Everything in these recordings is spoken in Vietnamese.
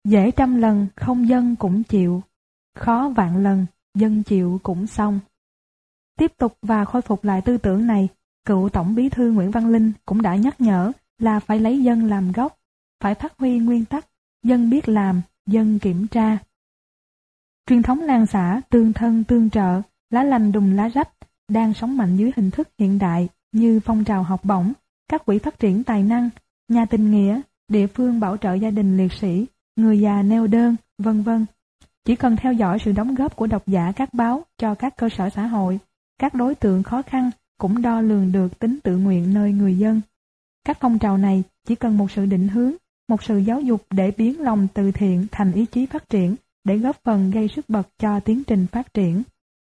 Dễ trăm lần không dân cũng chịu, khó vạn lần dân chịu cũng xong. Tiếp tục và khôi phục lại tư tưởng này, cựu Tổng Bí thư Nguyễn Văn Linh cũng đã nhắc nhở là phải lấy dân làm gốc, phải phát huy nguyên tắc dân biết làm, dân kiểm tra. Truyền thống làng xã tương thân tương trợ, lá lành đùm lá rách đang sống mạnh dưới hình thức hiện đại như phong trào học bổng, các quỹ phát triển tài năng, nhà tình nghĩa, địa phương bảo trợ gia đình liệt sĩ, người già neo đơn, vân vân. Chỉ cần theo dõi sự đóng góp của độc giả các báo cho các cơ sở xã hội, các đối tượng khó khăn cũng đo lường được tính tự nguyện nơi người dân. Các phong trào này chỉ cần một sự định hướng, một sự giáo dục để biến lòng từ thiện thành ý chí phát triển, để góp phần gây sức bật cho tiến trình phát triển.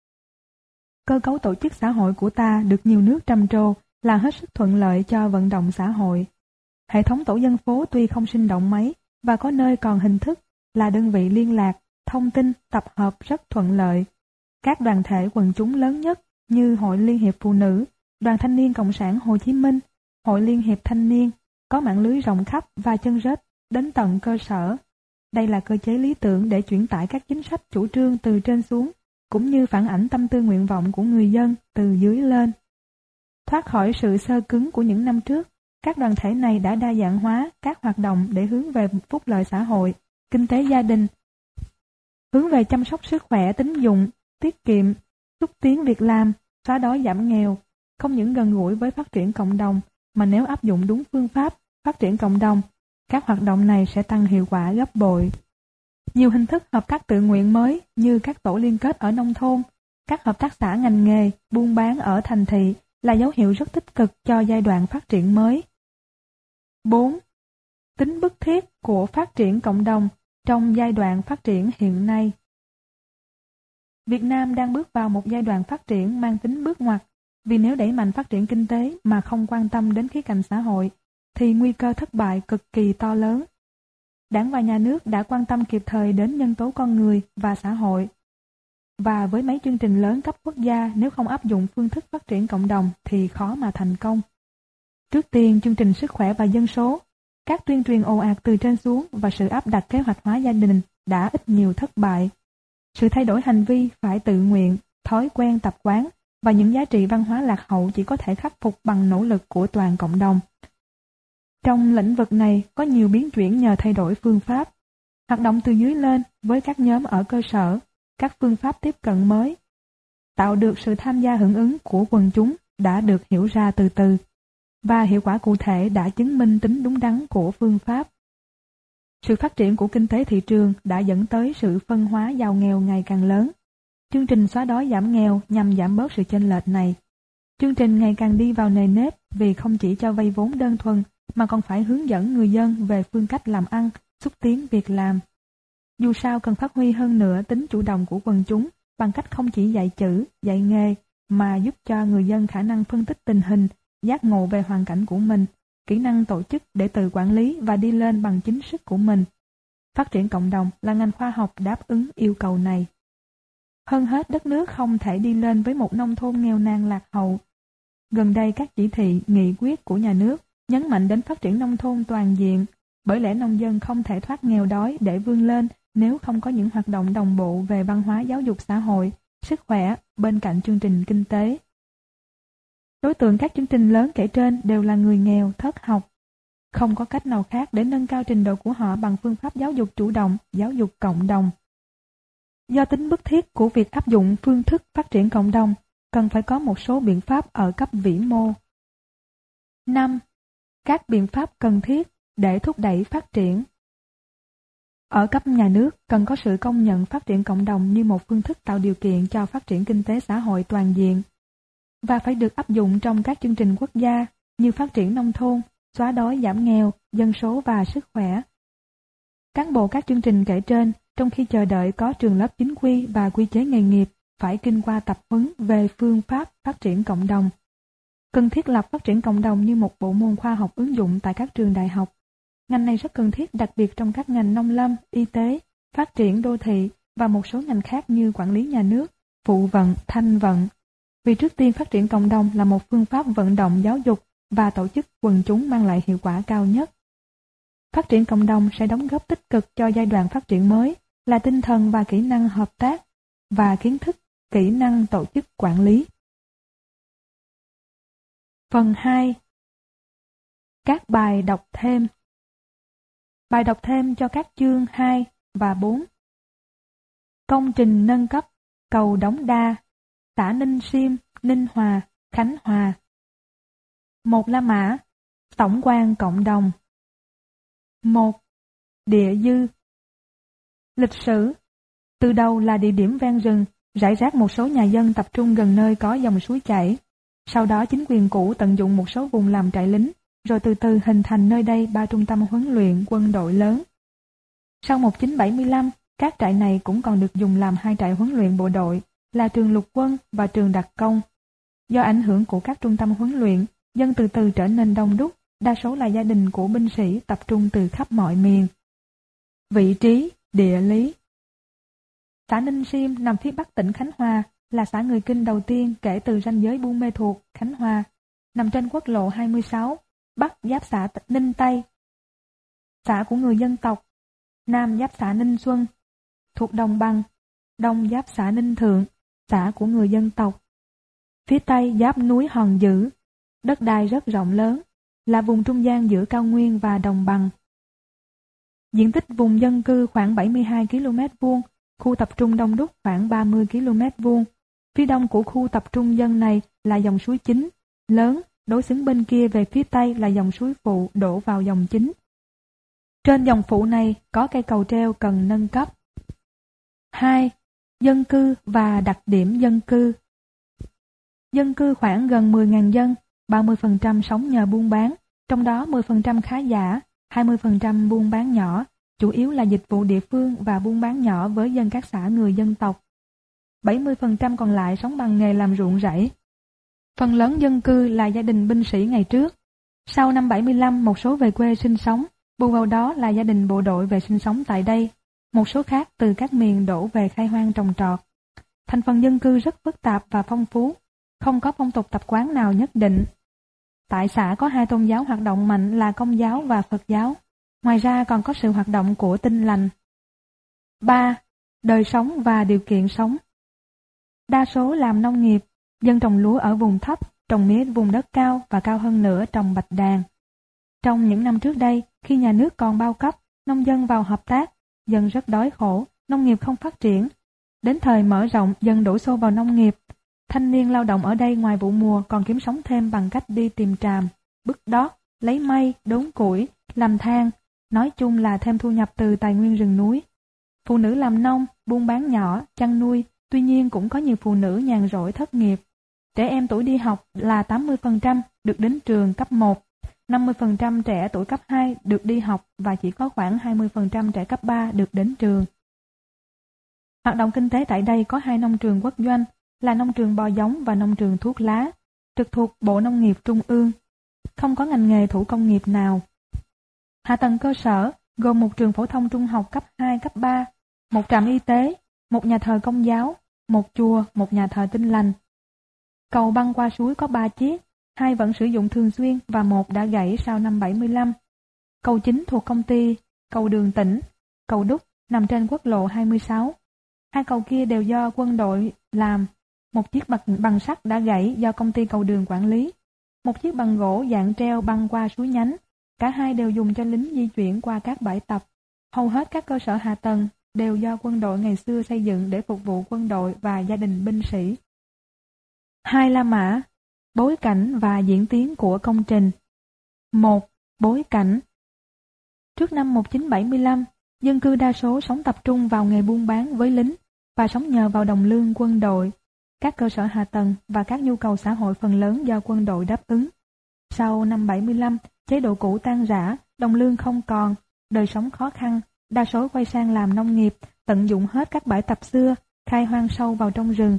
Cơ cấu tổ chức xã hội của ta được nhiều nước trầm trồ là hết sức thuận lợi cho vận động xã hội. Hệ thống tổ dân phố tuy không sinh động mấy và có nơi còn hình thức là đơn vị liên lạc, thông tin, tập hợp rất thuận lợi. Các đoàn thể quần chúng lớn nhất như Hội Liên hiệp Phụ nữ, Đoàn Thanh niên Cộng sản Hồ Chí Minh, Hội Liên hiệp Thanh niên có mạng lưới rộng khắp và chân rết đến tận cơ sở. Đây là cơ chế lý tưởng để chuyển tải các chính sách chủ trương từ trên xuống, cũng như phản ảnh tâm tư nguyện vọng của người dân từ dưới lên. Thoát khỏi sự xơ cứng của những năm trước, các đoàn thể này đã đa dạng hóa các hoạt động để hướng về phúc lợi xã hội, kinh tế gia đình, hướng về chăm sóc sức khỏe, tín dụng, tiết kiệm, xúc tiến việc làm, xóa đói giảm nghèo, không những gần gũi với phát triển cộng đồng, mà nếu áp dụng đúng phương pháp phát triển cộng đồng, các hoạt động này sẽ tăng hiệu quả gấp bội. Nhiều hình thức hợp tác tự nguyện mới như các tổ liên kết ở nông thôn, các hợp tác xã ngành nghề, buôn bán ở thành thị là dấu hiệu rất tích cực cho giai đoạn phát triển mới. 4. Tính bức thiết của phát triển cộng đồng trong giai đoạn phát triển hiện nay. Việt Nam đang bước vào một giai đoạn phát triển mang tính bước ngoặt, vì nếu đẩy mạnh phát triển kinh tế mà không quan tâm đến khía cạnh xã hội, thì nguy cơ thất bại cực kỳ to lớn. Đảng và nhà nước đã quan tâm kịp thời đến nhân tố con người và xã hội. Và với mấy chương trình lớn cấp quốc gia, nếu không áp dụng phương thức phát triển cộng đồng thì khó mà thành công. Trước tiên, chương trình sức khỏe và dân số, các tuyên truyền ồ ạt từ trên xuống và sự áp đặt kế hoạch hóa gia đình đã ít nhiều thất bại. Sự thay đổi hành vi phải tự nguyện, thói quen tập quán và những giá trị văn hóa lạc hậu chỉ có thể khắc phục bằng nỗ lực của toàn cộng đồng. Trong lĩnh vực này có nhiều biến chuyển nhờ thay đổi phương pháp, hoạt động từ dưới lên với các nhóm ở cơ sở, các phương pháp tiếp cận mới, tạo được sự tham gia hưởng ứng của quần chúng đã được hiểu ra từ từ, và hiệu quả cụ thể đã chứng minh tính đúng đắn của phương pháp. Sự phát triển của kinh tế thị trường đã dẫn tới sự phân hóa giàu nghèo ngày càng lớn. Chương trình xóa đói giảm nghèo nhằm giảm bớt sự chênh lệch này. Chương trình ngày càng đi vào nề nếp vì không chỉ cho vay vốn đơn thuần mà còn phải hướng dẫn người dân về phương cách làm ăn, xúc tiến việc làm. Dù sao cần phát huy hơn nữa tính chủ động của quần chúng bằng cách không chỉ dạy chữ, dạy nghề mà giúp cho người dân khả năng phân tích tình hình, giác ngộ về hoàn cảnh của mình, kỹ năng tổ chức để tự quản lý và đi lên bằng chính sức của mình. Phát triển cộng đồng là ngành khoa học đáp ứng yêu cầu này. Hơn hết, đất nước không thể đi lên với một nông thôn nghèo nàn lạc hậu. Gần đây các chỉ thị, nghị quyết của nhà nước nhấn mạnh đến phát triển nông thôn toàn diện, bởi lẽ nông dân không thể thoát nghèo đói để vươn lên nếu không có những hoạt động đồng bộ về văn hóa giáo dục xã hội, sức khỏe bên cạnh chương trình kinh tế. Đối tượng các chương trình lớn kể trên đều là người nghèo, thất học. Không có cách nào khác để nâng cao trình độ của họ bằng phương pháp giáo dục chủ động, giáo dục cộng đồng. Do tính bức thiết của việc áp dụng phương thức phát triển cộng đồng, cần phải có một số biện pháp ở cấp vĩ mô. 5. Các biện pháp cần thiết để thúc đẩy phát triển. Ở cấp nhà nước, cần có sự công nhận phát triển cộng đồng như một phương thức tạo điều kiện cho phát triển kinh tế xã hội toàn diện, và phải được áp dụng trong các chương trình quốc gia như phát triển nông thôn, xóa đói giảm nghèo, dân số và sức khỏe. Cán bộ các chương trình kể trên, trong khi chờ đợi có trường lớp chính quy và quy chế nghề nghiệp, phải kinh qua tập huấn về phương pháp phát triển cộng đồng. Cần thiết lập phát triển cộng đồng như một bộ môn khoa học ứng dụng tại các trường đại học. Ngành này rất cần thiết đặc biệt trong các ngành nông lâm, y tế, phát triển đô thị và một số ngành khác như quản lý nhà nước, phụ vận, thanh vận. Vì trước tiên phát triển cộng đồng là một phương pháp vận động giáo dục và tổ chức quần chúng mang lại hiệu quả cao nhất. Phát triển cộng đồng sẽ đóng góp tích cực cho giai đoạn phát triển mới là tinh thần và kỹ năng hợp tác và kiến thức, kỹ năng tổ chức quản lý. Phần 2. Các bài đọc thêm. Bài đọc thêm cho các chương 2 và 4. Công trình nâng cấp cầu Đống Đa, xã Ninh Xiêm, Ninh Hòa, Khánh Hòa. 1 La Mã, tổng quan cộng đồng. 1. Địa dư. Lịch sử. Từ đầu là địa điểm ven rừng, rải rác một số nhà dân tập trung gần nơi có dòng suối chảy. Sau đó chính quyền cũ tận dụng một số vùng làm trại lính, rồi từ từ hình thành nơi đây 3 trung tâm huấn luyện quân đội lớn. Sau 1975, các trại này cũng còn được dùng làm 2 trại huấn luyện bộ đội, là trường lục quân và trường đặc công. Do ảnh hưởng của các trung tâm huấn luyện, dân từ từ trở nên đông đúc, đa số là gia đình của binh sĩ tập trung từ khắp mọi miền. Vị trí, địa lý. Xã Ninh Xiêm nằm phía bắc tỉnh Khánh Hòa, là xã người Kinh đầu tiên kể từ ranh giới Buôn Mê Thuột, Khánh Hòa, nằm trên quốc lộ 26, bắc giáp xã Ninh Tây, xã của người dân tộc, nam giáp xã Ninh Xuân, thuộc đồng bằng, đông giáp xã Ninh Thượng, xã của người dân tộc. Phía tây giáp núi Hòn Dữ, đất đai rất rộng lớn, là vùng trung gian giữa cao nguyên và đồng bằng. Diện tích vùng dân cư khoảng 72 km², khu tập trung đông đúc khoảng 30 km². Phía đông của khu tập trung dân này là dòng suối chính, lớn, đối xứng bên kia về phía tây là dòng suối phụ đổ vào dòng chính. Trên dòng phụ này có cây cầu treo cần nâng cấp. 2. Dân cư và đặc điểm dân cư. Dân cư khoảng gần 10.000 dân, 30% sống nhờ buôn bán, trong đó 10% khá giả, 20% buôn bán nhỏ, chủ yếu là dịch vụ địa phương và buôn bán nhỏ với dân các xã người dân tộc. 70% còn lại sống bằng nghề làm ruộng rẫy. Phần lớn dân cư là gia đình binh sĩ ngày trước. Sau năm 75, một số về quê sinh sống, bù vào đó là gia đình bộ đội về sinh sống tại đây. Một số khác từ các miền đổ về khai hoang trồng trọt. Thành phần dân cư rất phức tạp và phong phú, không có phong tục tập quán nào nhất định. Tại xã có 2 tôn giáo hoạt động mạnh là Công giáo và Phật giáo. Ngoài ra còn có sự hoạt động của Tin lành. 3. Đời sống và điều kiện sống. Đa số làm nông nghiệp, dân trồng lúa ở vùng thấp, trồng mía vùng đất cao và cao hơn nữa trồng bạch đàn. Trong những năm trước đây, khi nhà nước còn bao cấp, nông dân vào hợp tác, dân rất đói khổ, nông nghiệp không phát triển. Đến thời mở rộng, dân đổ xô vào nông nghiệp. Thanh niên lao động ở đây ngoài vụ mùa còn kiếm sống thêm bằng cách đi tìm tràm, bứt đót, lấy mây, đốn củi, làm than, nói chung là thêm thu nhập từ tài nguyên rừng núi. Phụ nữ làm nông, buôn bán nhỏ, chăn nuôi, tuy nhiên cũng có nhiều phụ nữ nhàn rỗi thất nghiệp. Trẻ em tuổi đi học là 80% được đến trường cấp 1, 50% trẻ tuổi cấp 2 được đi học và chỉ có khoảng 20% trẻ cấp 3 được đến trường. Hoạt động kinh tế tại đây có 2 nông trường quốc doanh, là nông trường bò giống và nông trường thuốc lá, trực thuộc Bộ Nông nghiệp Trung ương. Không có ngành nghề thủ công nghiệp nào. Hạ tầng cơ sở gồm một trường phổ thông trung học cấp 2, cấp 3, một trạm y tế, một nhà thờ Công giáo, một chùa, một nhà thờ Tin lành. Cầu băng qua suối có 3 chiếc, 2 vẫn sử dụng thường xuyên và 1 đã gãy sau năm 75. Cầu chính thuộc công ty Cầu đường tỉnh, cầu đúc nằm trên quốc lộ 26. 2 cầu kia đều do quân đội làm. Một chiếc bằng sắt đã gãy do công ty cầu đường quản lý. Một chiếc bằng gỗ dạng treo băng qua suối nhánh. Cả hai đều dùng cho lính di chuyển qua các bãi tập. Hầu hết các cơ sở hạ tầng đều do quân đội ngày xưa xây dựng để phục vụ quân đội và gia đình binh sĩ. 2 La Mã, bối cảnh và diễn tiến của công trình. 1. Bối cảnh. Trước năm 1975, dân cư đa số sống tập trung vào nghề buôn bán với lính và sống nhờ vào đồng lương quân đội. Các cơ sở hạ tầng và các nhu cầu xã hội phần lớn do quân đội đáp ứng. Sau năm 75, chế độ cũ tan rã, đồng lương không còn, đời sống khó khăn, đa số quay sang làm nông nghiệp, tận dụng hết các bãi tập xưa, khai hoang sâu vào trong rừng.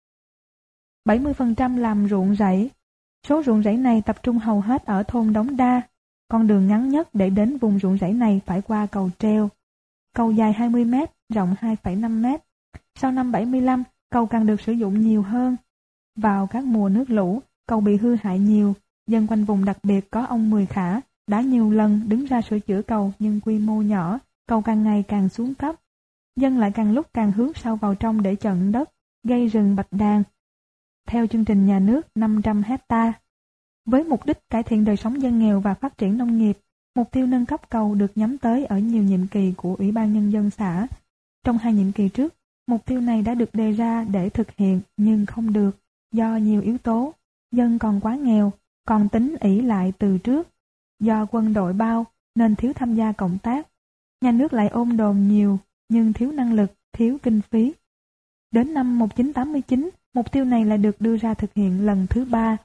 70% làm ruộng rẫy. Số ruộng rẫy này tập trung hầu hết ở thôn Đống Đa. Con đường ngắn nhất để đến vùng ruộng rẫy này phải qua cầu treo. Cầu dài 20 m, rộng 2,5 m. Sau năm 75, cầu càng được sử dụng nhiều hơn. Vào các mùa nước lũ, cầu bị hư hại nhiều. Dân quanh vùng đặc biệt có ông Mười Khả, đã nhiều lần đứng ra sửa chữa cầu nhưng quy mô nhỏ, cầu càng ngày càng xuống cấp. Dân lại càng lúc càng hướng sâu vào trong để chận đất, gây rừng bạch đàn. Theo chương trình nhà nước 500 hecta, với mục đích cải thiện đời sống dân nghèo và phát triển nông nghiệp, mục tiêu nâng cấp cầu được nhắm tới ở nhiều nhiệm kỳ của Ủy ban Nhân dân xã. Trong 2 nhiệm kỳ trước, mục tiêu này đã được đề ra để thực hiện nhưng không được, do nhiều yếu tố. Dân còn quá nghèo, còn tính ỷ lại từ trước. Do quân đội bao nên thiếu tham gia cộng tác. Nhà nước lại ôm đồm nhiều nhưng thiếu năng lực, thiếu kinh phí. Đến năm 1989, mục tiêu này lại được đưa ra thực hiện lần thứ 3.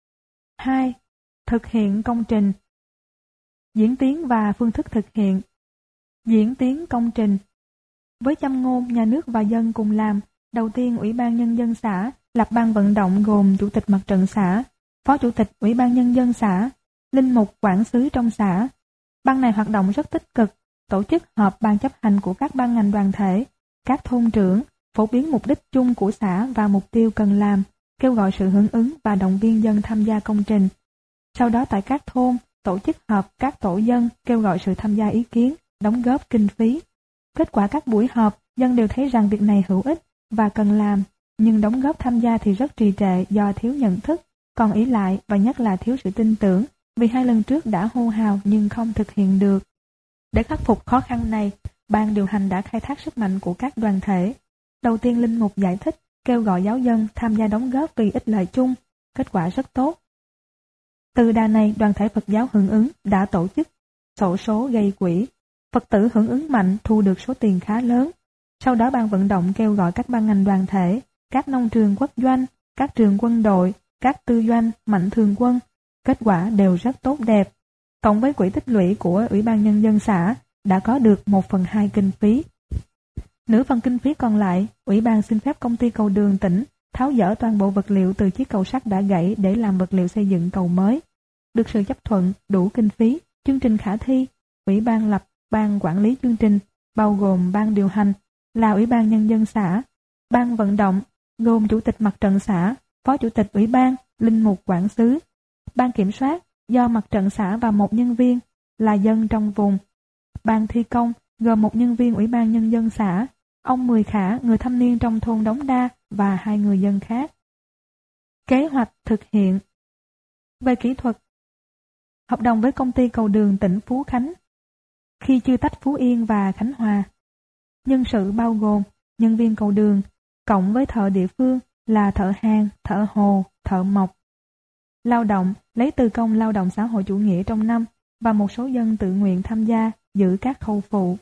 2. Thực hiện công trình. Diễn tiến và phương thức thực hiện. Diễn tiến công trình. Với châm ngôn nhà nước và dân cùng làm, đầu tiên Ủy ban Nhân dân xã lập ban vận động gồm Chủ tịch Mặt trận xã, Phó Chủ tịch Ủy ban Nhân dân xã, linh mục quản xứ trong xã. Ban này hoạt động rất tích cực, tổ chức họp ban chấp hành của các ban ngành đoàn thể, các thôn trưởng, phổ biến mục đích chung của xã và mục tiêu cần làm, kêu gọi sự hưởng ứng và động viên dân tham gia công trình. Sau đó tại các thôn, tổ chức họp các tổ dân kêu gọi sự tham gia ý kiến, đóng góp kinh phí. Kết quả các buổi họp, dân đều thấy rằng việc này hữu ích và cần làm, nhưng đóng góp tham gia thì rất trì trệ do thiếu nhận thức, còn ỷ lại và nhất là thiếu sự tin tưởng, vì 2 lần trước đã hô hào nhưng không thực hiện được. Để khắc phục khó khăn này, ban điều hành đã khai thác sức mạnh của các đoàn thể. Đầu tiên linh mục giải thích, kêu gọi giáo dân tham gia đóng góp vì ích lợi chung, kết quả rất tốt. Từ đà này, đoàn thể Phật giáo hưởng ứng đã tổ chức xổ số gây quỹ. Phật tử hưởng ứng mạnh thu được số tiền khá lớn. Sau đó ban vận động kêu gọi các ban ngành đoàn thể, các nông trường quốc doanh, các trường quân đội, các tư doanh, mạnh thường quân. Kết quả đều rất tốt đẹp. Cộng với quỹ tích lũy của Ủy ban Nhân dân xã đã có được 1/2 kinh phí. Nửa phần kinh phí còn lại, Ủy ban xin phép công ty cầu đường tỉnh tháo dỡ toàn bộ vật liệu từ chiếc cầu sắt đã gãy để làm vật liệu xây dựng cầu mới. Được sự chấp thuận, đủ kinh phí, chương trình khả thi, Ủy ban lập ban quản lý chương trình, bao gồm ban điều hành là Ủy ban Nhân dân xã, ban vận động gồm Chủ tịch Mặt trận xã, Phó Chủ tịch Ủy ban, linh mục quản xứ, ban kiểm soát do Mặt trận xã và 1 nhân viên là dân trong vùng, ban thi công gồm 1 nhân viên Ủy ban Nhân dân xã, ông Mười Khả, người thanh niên trong thôn Đống Đa và 2 người dân khác. Kế hoạch thực hiện. Về kỹ thuật, hợp đồng với công ty cầu đường tỉnh Phú Khánh khi chưa tách Phú Yên và Khánh Hòa. Nhân sự bao gồm nhân viên cầu đường cộng với thợ địa phương là thợ hàn, thợ hồ, thợ mộc. Lao động lấy từ công lao động xã hội chủ nghĩa trong năm và một số dân tự nguyện tham gia giữ các khâu phụ.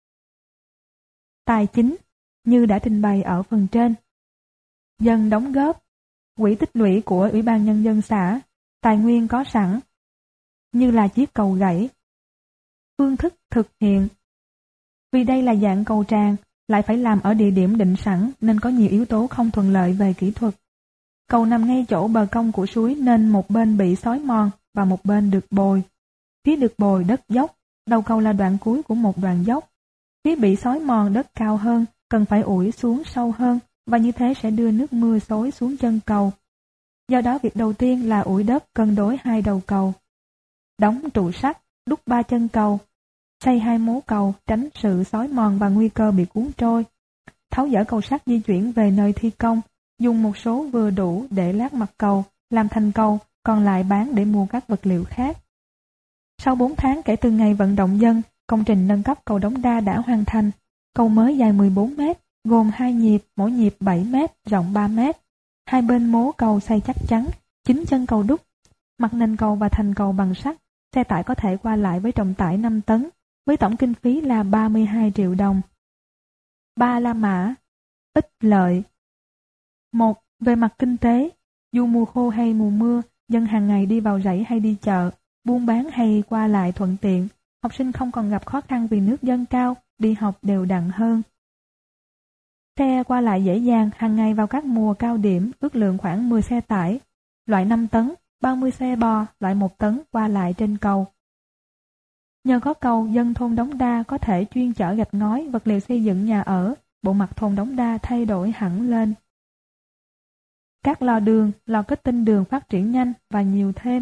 Tài chính như đã trình bày ở phần trên. Dân đóng góp, quỹ tích lũy của Ủy ban Nhân dân xã, tài nguyên có sẵn, như là chiếc cầu gãy. Phương thức thực hiện. Vì đây là dạng cầu tràn, lại phải làm ở địa điểm định sẵn nên có nhiều yếu tố không thuận lợi về kỹ thuật. Cầu nằm ngay chỗ bờ cong của suối nên một bên bị xói mòn và một bên được bồi. Phía được bồi đất dốc, đầu cầu là đoạn cuối của một đoạn dốc. Phía bị xói mòn đất cao hơn, cần phải ủi xuống sâu hơn và như thế sẽ đưa nước mưa xối xuống chân cầu. Do đó việc đầu tiên là ủi đất cân đối 2 đầu cầu. Đóng trụ sắt, đúc 3 chân cầu, xây 2 mố cầu tránh sự xói mòn và nguy cơ bị cuốn trôi. Tháo dỡ cầu sắt di chuyển về nơi thi công, dùng một số vừa đủ để lát mặt cầu, làm thành cầu, còn lại bán để mua các vật liệu khác. Sau 4 tháng kể từ ngày vận động dân, công trình nâng cấp cầu Đống Đa đã hoàn thành. Cầu mới dài 14 mét, gồm 2 nhịp, mỗi nhịp 7 mét, rộng 3 mét. 2 bên mố cầu xây chắc chắn, 9 chân cầu đúc. Mặt nền cầu và thành cầu bằng sắt, xe tải có thể qua lại với trọng tải 5 tấn, với tổng kinh phí là 32 triệu đồng. 3 la mã, ích lợi. 1. Về mặt kinh tế, dù mùa khô hay mùa mưa, dân hàng ngày đi vào rẫy hay đi chợ, buôn bán hay qua lại thuận tiện, học sinh không còn gặp khó khăn vì nước dâng cao, đi học đều đặn hơn. Xe qua lại dễ dàng, hàng ngày vào các mùa cao điểm, ước lượng khoảng 10 xe tải, loại 5 tấn, 30 xe bò, loại 1 tấn qua lại trên cầu. Nhờ có cầu, dân thôn Đống Đa có thể chuyên chở gạch ngói, vật liệu xây dựng nhà ở, bộ mặt thôn Đống Đa thay đổi hẳn lên. Các lò đường, lò kết tinh đường phát triển nhanh và nhiều thêm.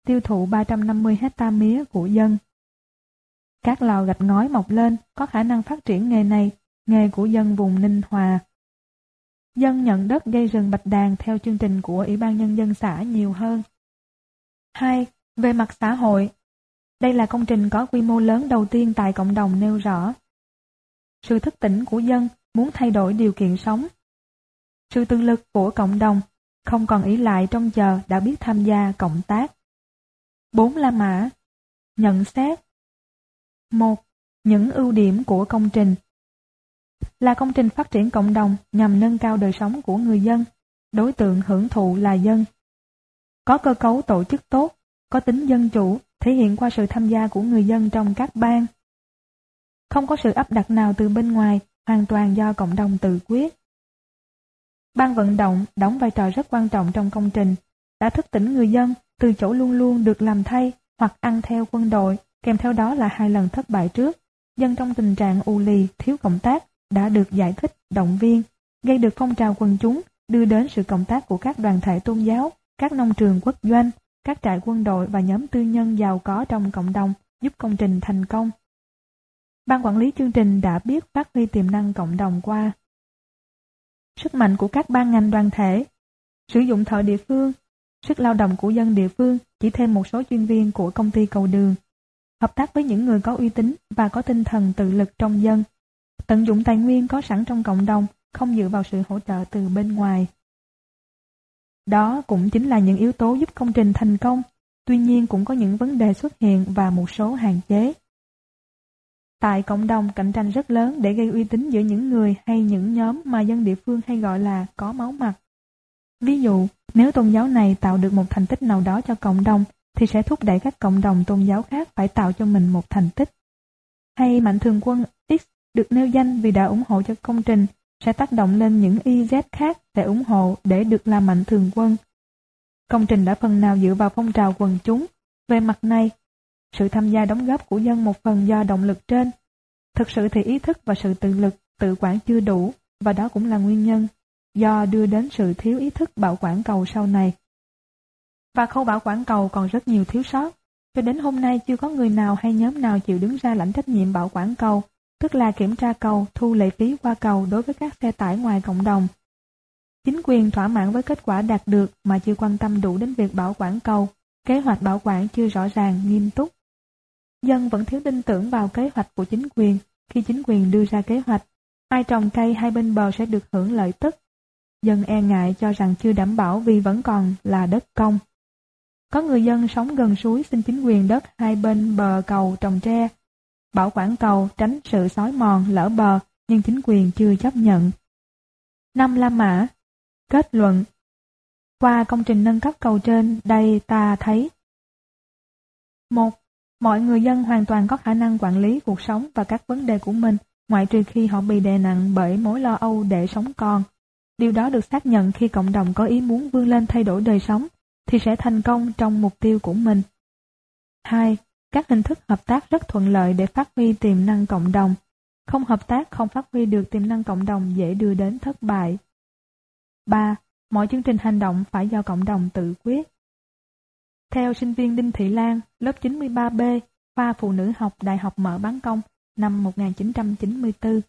tiêu thụ 350 hecta mía của dân. Các lò gạch ngói mọc lên có khả năng phát triển nghề này, nghề của dân vùng Ninh Hòa. Dân nhận đất gây rừng Bạch Đàn theo chương trình của Ủy ban Nhân dân xã nhiều hơn. 2. Về mặt xã hội, đây là công trình có quy mô lớn đầu tiên tại cộng đồng nêu rõ sự thức tỉnh của dân muốn thay đổi điều kiện sống. Sự tự lực của cộng đồng, không còn ỷ lại trông chờ đã biết tham gia cộng tác. 4 La Mã. Nhận xét. 1. Những ưu điểm của công trình. Là công trình phát triển cộng đồng nhằm nâng cao đời sống của người dân, đối tượng hưởng thụ là dân. Có cơ cấu tổ chức tốt, có tính dân chủ, thể hiện qua sự tham gia của người dân trong các ban. Không có sự áp đặt nào từ bên ngoài, hoàn toàn do cộng đồng tự quyết. Ban vận động đóng vai trò rất quan trọng trong công trình, đã thức tỉnh người dân từ chỗ luôn luôn được làm thay hoặc ăn theo quân đội, kèm theo đó là 2 lần thất bại trước. Dân trong tình trạng ù lì, thiếu cộng tác đã được giải thích, động viên, gây được phong trào quần chúng, đưa đến sự cộng tác của các đoàn thể tôn giáo, các nông trường quốc doanh, các trại quân đội và nhóm tư nhân giàu có trong cộng đồng, giúp công trình thành công. Ban quản lý chương trình đã biết phát huy tiềm năng cộng đồng qua sức mạnh của các ban ngành đoàn thể, sử dụng thợ địa phương, sức lao động của dân địa phương, chỉ thêm một số chuyên viên của công ty cầu đường, hợp tác với những người có uy tín và có tinh thần tự lực trong dân, tận dụng tài nguyên có sẵn trong cộng đồng, không dựa vào sự hỗ trợ từ bên ngoài. Đó cũng chính là những yếu tố giúp công trình thành công, tuy nhiên cũng có những vấn đề xuất hiện và một số hạn chế. Tại cộng đồng, cạnh tranh rất lớn để gây uy tín giữa những người hay những nhóm mà dân địa phương hay gọi là có máu mặt. Ví dụ, nếu tôn giáo này tạo được một thành tích nào đó cho cộng đồng, thì sẽ thúc đẩy các cộng đồng tôn giáo khác phải tạo cho mình một thành tích. Hay Mạnh Thường Quân X được nêu danh vì đã ủng hộ cho công trình, sẽ tác động lên những YZ khác để ủng hộ để được làm Mạnh Thường Quân. Công trình đã phần nào dựa vào phong trào quần chúng. Về mặt này, sự tham gia đóng góp của dân một phần do động lực trên. Thực sự thì ý thức và sự tự lực, tự quản chưa đủ, và đó cũng là nguyên nhân do đưa đến sự thiếu ý thức bảo quản cầu sau này. Và khâu bảo quản cầu còn rất nhiều thiếu sót. Cho đến hôm nay chưa có người nào hay nhóm nào chịu đứng ra lãnh trách nhiệm bảo quản cầu, tức là kiểm tra cầu, thu lệ phí qua cầu đối với các xe tải ngoài cộng đồng. Chính quyền thỏa mãn với kết quả đạt được mà chưa quan tâm đủ đến việc bảo quản cầu, kế hoạch bảo quản chưa rõ ràng, nghiêm túc. Dân vẫn thiếu tin tưởng vào kế hoạch của chính quyền. Khi chính quyền đưa ra kế hoạch, ai trồng cây hai bên bờ sẽ được hưởng lợi tức. Dân e ngại cho rằng chưa đảm bảo vì vẫn còn là đất công. Có người dân sống gần suối xin chính quyền đất hai bên bờ cầu trồng tre, bảo quản cầu tránh sự xói mòn lở bờ, nhưng chính quyền chưa chấp nhận. 5 La Mã. Kết luận. Qua công trình nâng cấp cầu trên đây ta thấy: 1. Mọi người dân hoàn toàn có khả năng quản lý cuộc sống và các vấn đề của mình, ngoại trừ khi họ bị đè nặng bởi mối lo âu để sống còn. Điều đó được xác nhận khi cộng đồng có ý muốn vươn lên thay đổi đời sống, thì sẽ thành công trong mục tiêu của mình. 2. Các hình thức hợp tác rất thuận lợi để phát huy tiềm năng cộng đồng. Không hợp tác không phát huy được tiềm năng cộng đồng dễ đưa đến thất bại. 3. Mọi chương trình hành động phải do cộng đồng tự quyết. Theo sinh viên Đinh Thị Lan, lớp 93B, khoa Phụ nữ học Đại học Mở Bán Công, năm 1994.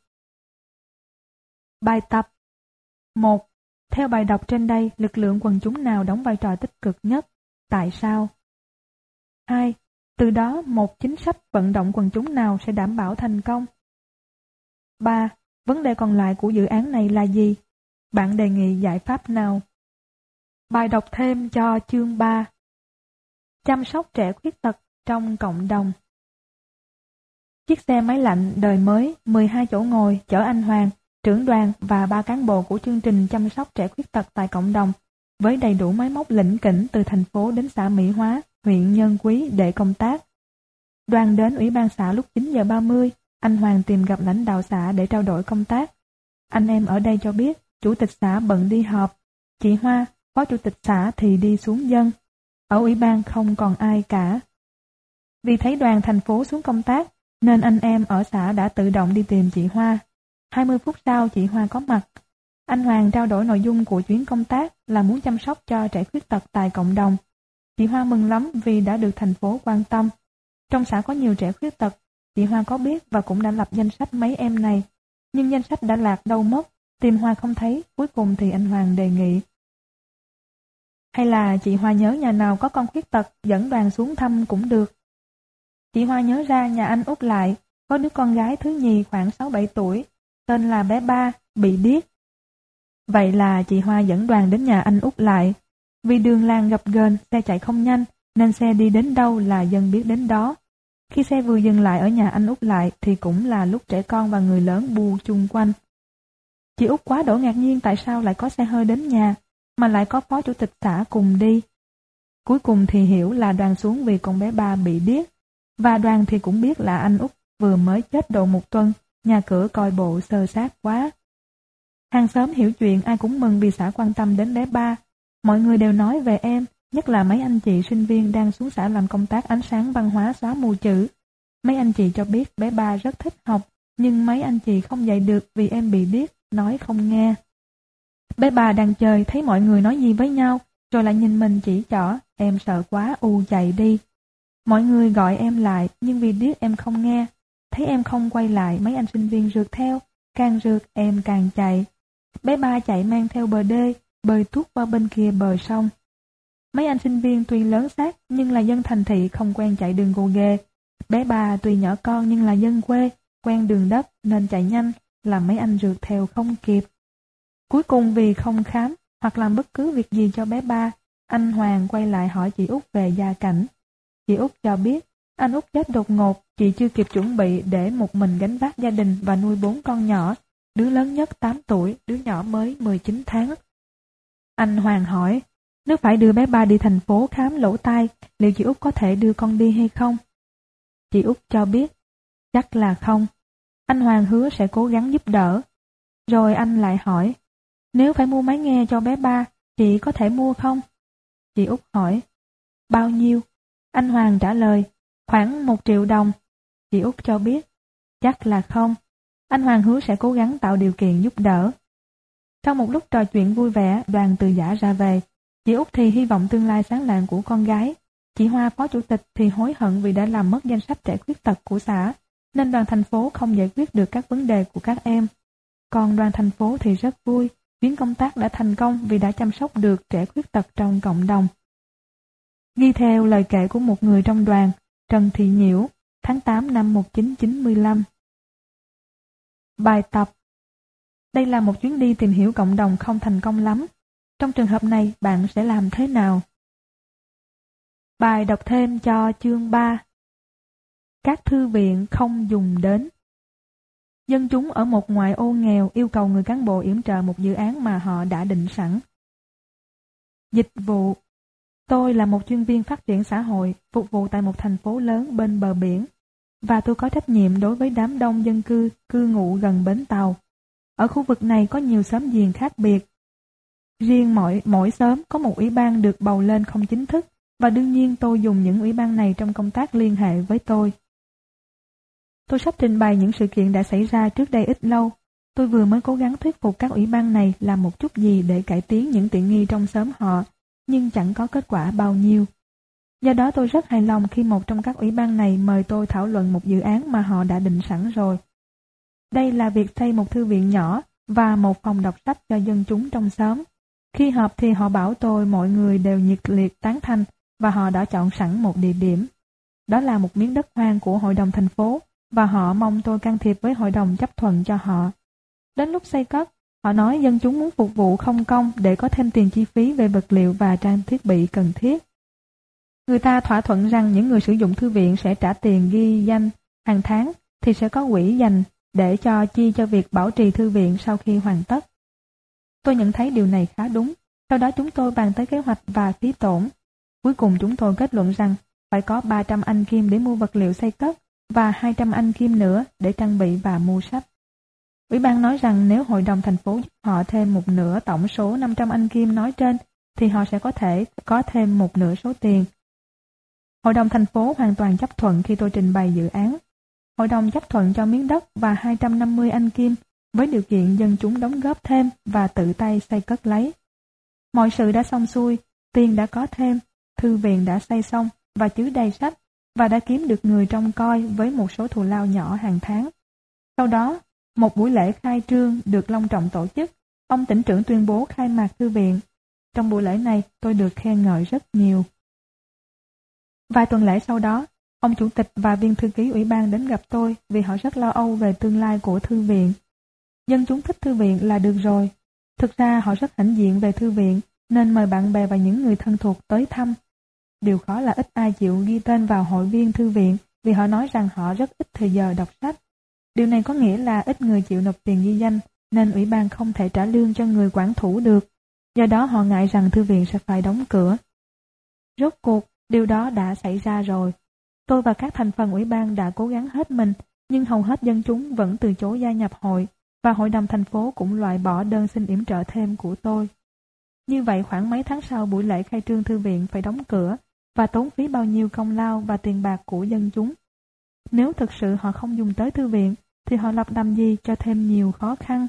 Bài tập 1. Theo bài đọc trên đây, lực lượng quần chúng nào đóng vai trò tích cực nhất? Tại sao? 2. Từ đó, một chính sách vận động quần chúng nào sẽ đảm bảo thành công? 3. Vấn đề còn lại của dự án này là gì? Bạn đề nghị giải pháp nào? Bài đọc thêm cho chương 3. Chăm sóc trẻ khuyết tật trong cộng đồng. Chiếc xe máy lạnh đời mới 12 chỗ ngồi chở anh Hoàng, trưởng đoàn và 3 cán bộ của chương trình chăm sóc trẻ khuyết tật tại cộng đồng, với đầy đủ máy móc lỉnh kỉnh từ thành phố đến xã Mỹ Hóa, huyện Nhân Quý để công tác. Đoàn đến ủy ban xã lúc 9 giờ 30, anh Hoàng tìm gặp lãnh đạo xã để trao đổi công tác. Anh em ở đây cho biết, chủ tịch xã bận đi họp, chị Hoa, phó chủ tịch xã thì đi xuống dân. Ở ủy ban không còn ai cả. Vì thấy đoàn thành phố xuống công tác, nên anh em ở xã đã tự động đi tìm chị Hoa. 20 phút sau chị Hoa có mặt. Anh Hoàng trao đổi nội dung của chuyến công tác là muốn chăm sóc cho trẻ khuyết tật tại cộng đồng. Chị Hoa mừng lắm vì đã được thành phố quan tâm. Trong xã có nhiều trẻ khuyết tật, chị Hoa có biết và cũng đã lập danh sách mấy em này. Nhưng danh sách đã lạc đâu mất, tìm Hoa không thấy, cuối cùng thì anh Hoàng đề nghị. Hay là chị Hoa nhớ nhà nào có con khuyết tật dẫn đoàn xuống thăm cũng được. Chị Hoa nhớ ra nhà anh Út Lại, có đứa con gái thứ nhì khoảng 6-7 tuổi, tên là bé Ba, bị điếc. Vậy là chị Hoa dẫn đoàn đến nhà anh Út Lại. Vì đường làng gập ghềnh, xe chạy không nhanh, nên xe đi đến đâu là dân biết đến đó. Khi xe vừa dừng lại ở nhà anh Út Lại thì cũng là lúc trẻ con và người lớn bu chung quanh. Chị Út quá đỗi ngạc nhiên tại sao lại có xe hơi đến nhà, mà lại có phó chủ tịch xã cùng đi. Cuối cùng thì hiểu là đoàn xuống vì con bé Ba bị điếc, và đoàn thì cũng biết là anh Út vừa mới chết độ 1 tuần, nhà cửa coi bộ xơ xác quá. Hàng xóm hiểu chuyện ai cũng mừng vì xã quan tâm đến bé Ba. Mọi người đều nói về em, nhất là mấy anh chị sinh viên đang xuống xã làm công tác ánh sáng văn hóa xóa mù chữ. Mấy anh chị cho biết bé Ba rất thích học, nhưng mấy anh chị không dạy được vì em bị điếc, nói không nghe. Bé Ba đang chơi, thấy mọi người nói gì với nhau, rồi lại nhìn mình chỉ trỏ, em sợ quá chạy đi. Mọi người gọi em lại, nhưng vì điếc em không nghe. Thấy em không quay lại, mấy anh sinh viên rượt theo, càng rượt em càng chạy. Bé Ba chạy mang theo bờ đê, bơi tuốt qua bên kia bờ sông. Mấy anh sinh viên tuy lớn xác nhưng là dân thành thị không quen chạy đường gồ ghề. Bé Ba tuy nhỏ con nhưng là dân quê, quen đường đất nên chạy nhanh, làm mấy anh rượt theo không kịp. Cuối cùng vì không khám hoặc làm bất cứ việc gì cho bé Ba, anh Hoàng quay lại hỏi chị Út về gia cảnh. Chị Út cho biết, anh Út chết đột ngột, chị chưa kịp chuẩn bị để một mình gánh vác gia đình và nuôi 4 con nhỏ, đứa lớn nhất 8 tuổi, đứa nhỏ mới 19 tháng. Anh Hoàng hỏi, nếu phải đưa bé Ba đi thành phố khám lỗ tai, liệu chị Út có thể đưa con đi hay không? Chị Út cho biết, chắc là không. Anh Hoàng hứa sẽ cố gắng giúp đỡ. Rồi anh lại hỏi, nếu phải mua máy nghe cho bé Ba, chị có thể mua không? Chị Út hỏi, bao nhiêu? Anh Hoàng trả lời, khoảng 1 triệu đồng. Chị Út cho biết, chắc là không. Anh Hoàng hứa sẽ cố gắng tạo điều kiện giúp đỡ. Sau một lúc trò chuyện vui vẻ, đoàn từ giã ra về. Chị Út thì hy vọng tương lai sáng lạng của con gái. Chị Hoa phó chủ tịch thì hối hận vì đã làm mất danh sách trẻ khuyết tật của xã, nên đoàn thành phố không giải quyết được các vấn đề của các em. Còn đoàn thành phố thì rất vui, chuyến công tác đã thành công vì đã chăm sóc được trẻ khuyết tật trong cộng đồng. Ghi theo lời kể của một người trong đoàn, Trần Thị Nhiễu, tháng 8 năm 1995. Bài tập. Đây là một chuyến đi tìm hiểu cộng đồng không thành công lắm. Trong trường hợp này, bạn sẽ làm thế nào? Bài đọc thêm cho chương 3. Các thư viện không dùng đến. Dân chúng ở một ngoại ô nghèo yêu cầu người cán bộ yểm trợ một dự án mà họ đã định sẵn. Dịch vụ. Tôi là một chuyên viên phát triển xã hội, phục vụ tại một thành phố lớn bên bờ biển, và tôi có trách nhiệm đối với đám đông dân cư cư ngụ gần bến tàu. Ở khu vực này có nhiều xóm giềng khác biệt. Riêng mỗi xóm có một ủy ban được bầu lên không chính thức, và đương nhiên tôi dùng những ủy ban này trong công tác liên hệ với tôi. Tôi sắp trình bày những sự kiện đã xảy ra trước đây ít lâu. Tôi vừa mới cố gắng thuyết phục các ủy ban này làm một chút gì để cải tiến những tiện nghi trong xóm họ, nhưng chẳng có kết quả bao nhiêu. Do đó tôi rất hài lòng khi một trong các ủy ban này mời tôi thảo luận một dự án mà họ đã định sẵn rồi. Đây là việc xây một thư viện nhỏ và một phòng đọc sách cho dân chúng trong xóm. Khi họp thì họ bảo tôi mọi người đều nhiệt liệt tán thành và họ đã chọn sẵn một địa điểm. Đó là một miếng đất hoang của hội đồng thành phố và họ mong tôi can thiệp với hội đồng chấp thuận cho họ. Đến lúc xây cất, họ nói dân chúng muốn phục vụ không công để có thêm tiền chi phí về vật liệu và trang thiết bị cần thiết. Người ta thỏa thuận rằng những người sử dụng thư viện sẽ trả tiền ghi danh hàng tháng thì sẽ có quỹ dành để chi cho việc bảo trì thư viện sau khi hoàn tất. Tôi nhận thấy điều này khá đúng. Sau đó chúng tôi bàn tới kế hoạch và phí tổn. Cuối cùng chúng tôi kết luận rằng phải có 300 Anh Kim để mua vật liệu xây cất và 200 Anh Kim nữa để trang bị và mua sách. Ủy ban nói rằng nếu hội đồng thành phố giúp họ thêm một nửa tổng số 500 Anh Kim nói trên thì họ sẽ có thể có thêm một nửa số tiền. Hội đồng thành phố hoàn toàn chấp thuận khi tôi trình bày dự án. Hội đồng chấp thuận cho miếng đất và 250 Anh Kim với điều kiện dân chúng đóng góp thêm và tự tay xây cất lấy. Mọi sự đã xong xuôi, tiền đã có thêm, thư viện đã xây xong và chứa đầy sách, và đã kiếm được người trông coi với một số thù lao nhỏ hàng tháng. Sau đó, một buổi lễ khai trương được long trọng tổ chức. Ông tỉnh trưởng tuyên bố khai mạc thư viện. Trong buổi lễ này, tôi được khen ngợi rất nhiều. Vài tuần lễ sau đó, ông chủ tịch và viên thư ký ủy ban đến gặp tôi vì họ rất lo âu về tương lai của thư viện. Dân chúng thích thư viện là được rồi. Thực ra họ rất hãnh diện về thư viện, nên mời bạn bè và những người thân thuộc tới thăm. Điều khó là ít ai chịu ghi tên vào hội viên thư viện vì họ nói rằng họ rất ít thời giờ đọc sách. Điều này có nghĩa là ít người chịu nộp tiền ghi danh, nên ủy ban không thể trả lương cho người quản thủ được. Do đó họ ngại rằng thư viện sẽ phải đóng cửa. Rốt cuộc, điều đó đã xảy ra rồi. Tôi và các thành phần ủy ban đã cố gắng hết mình, nhưng hầu hết dân chúng vẫn từ chối gia nhập hội, và hội đồng thành phố cũng loại bỏ đơn xin yểm trợ thêm của tôi. Như vậy khoảng mấy tháng sau buổi lễ khai trương thư viện phải đóng cửa, và tốn phí bao nhiêu công lao và tiền bạc của dân chúng. Nếu thực sự họ không dùng tới thư viện, thì họ lập làm gì cho thêm nhiều khó khăn.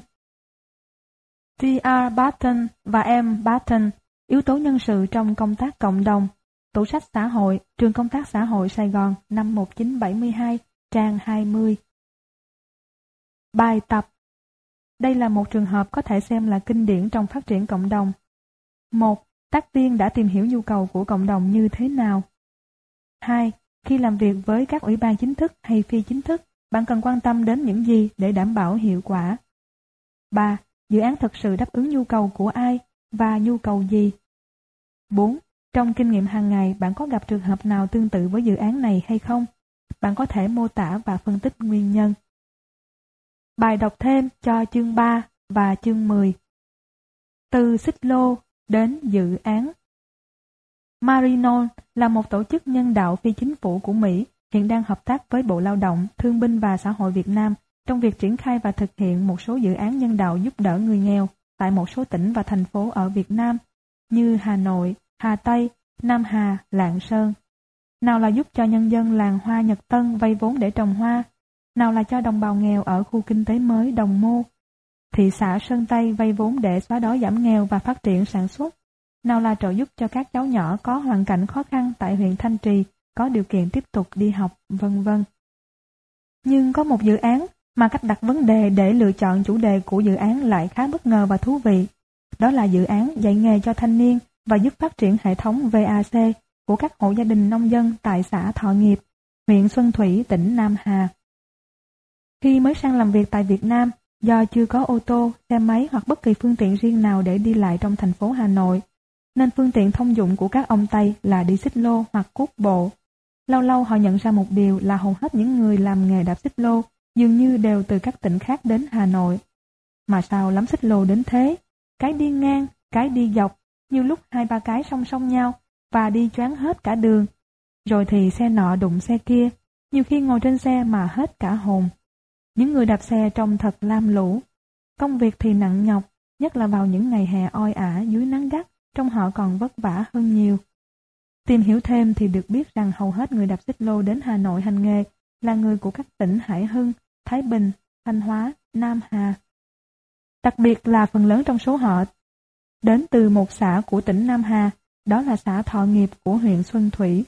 T.R. Barton và M. Barton, yếu tố nhân sự trong công tác cộng đồng, tủ sách xã hội, trường công tác xã hội Sài Gòn, năm 1972, trang 20. Bài tập. Đây là một trường hợp có thể xem là kinh điển trong phát triển cộng đồng. 1. Tác viên đã tìm hiểu nhu cầu của cộng đồng như thế nào. 2. Khi làm việc với các ủy ban chính thức hay phi chính thức, bạn cần quan tâm đến những gì để đảm bảo hiệu quả. 3. Dự án thực sự đáp ứng nhu cầu của ai và nhu cầu gì. 4. Trong kinh nghiệm hàng ngày, bạn có gặp trường hợp nào tương tự với dự án này hay không? Bạn có thể mô tả và phân tích nguyên nhân. Bài đọc thêm cho chương 3 và chương 10. Từ xích lô đến dự án. Marino là một tổ chức nhân đạo phi chính phủ của Mỹ, hiện đang hợp tác với Bộ Lao động, Thương binh và Xã hội Việt Nam trong việc triển khai và thực hiện một số dự án nhân đạo giúp đỡ người nghèo tại một số tỉnh và thành phố ở Việt Nam như Hà Nội, Hà Tây, Nam Hà, Lạng Sơn. Nào là giúp cho nhân dân làng Hoa Nhật Tân vay vốn để trồng hoa, nào là cho đồng bào nghèo ở khu kinh tế mới Đồng Mô, thị xã Sơn Tây vay vốn để xóa đói giảm nghèo và phát triển sản xuất, nào là trợ giúp cho các cháu nhỏ có hoàn cảnh khó khăn tại huyện Thanh Trì có điều kiện tiếp tục đi học, vân vân. Nhưng có một dự án mà cách đặt vấn đề để lựa chọn chủ đề của dự án lại khá bất ngờ và thú vị. Đó là dự án dạy nghề cho thanh niên và giúp phát triển hệ thống VAC của các hộ gia đình nông dân tại xã Thọ Nghiệp, huyện Xuân Thủy, tỉnh Nam Hà. Khi mới sang làm việc tại Việt Nam, do chưa có ô tô, xe máy hoặc bất kỳ phương tiện riêng nào để đi lại trong thành phố Hà Nội, nên phương tiện thông dụng của các ông Tây là đi xích lô hoặc cuốc bộ. Lâu lâu họ nhận ra một điều là hầu hết những người làm nghề đạp xích lô dường như đều từ các tỉnh khác đến Hà Nội. Mà sao lắm xích lô đến thế? Cái đi ngang, cái đi dọc, nhiều lúc 2-3 cái song song nhau và đi choáng hết cả đường. Rồi thì xe nọ đụng xe kia, nhiều khi ngồi trên xe mà hết cả hồn. Những người đạp xe trông thật lam lũ. Công việc thì nặng nhọc, nhất là vào những ngày hè oi ả dưới nắng gắt, trông họ còn vất vả hơn nhiều. Tìm hiểu thêm thì được biết rằng hầu hết người đạp xích lô đến Hà Nội hành nghề là người của các tỉnh Hải Hưng, Thái Bình, Thanh Hóa, Nam Hà. Đặc biệt là phần lớn trong số họ đến từ một xã của tỉnh Nam Hà, đó là xã Thọ Nghiệp của huyện Xuân Thủy.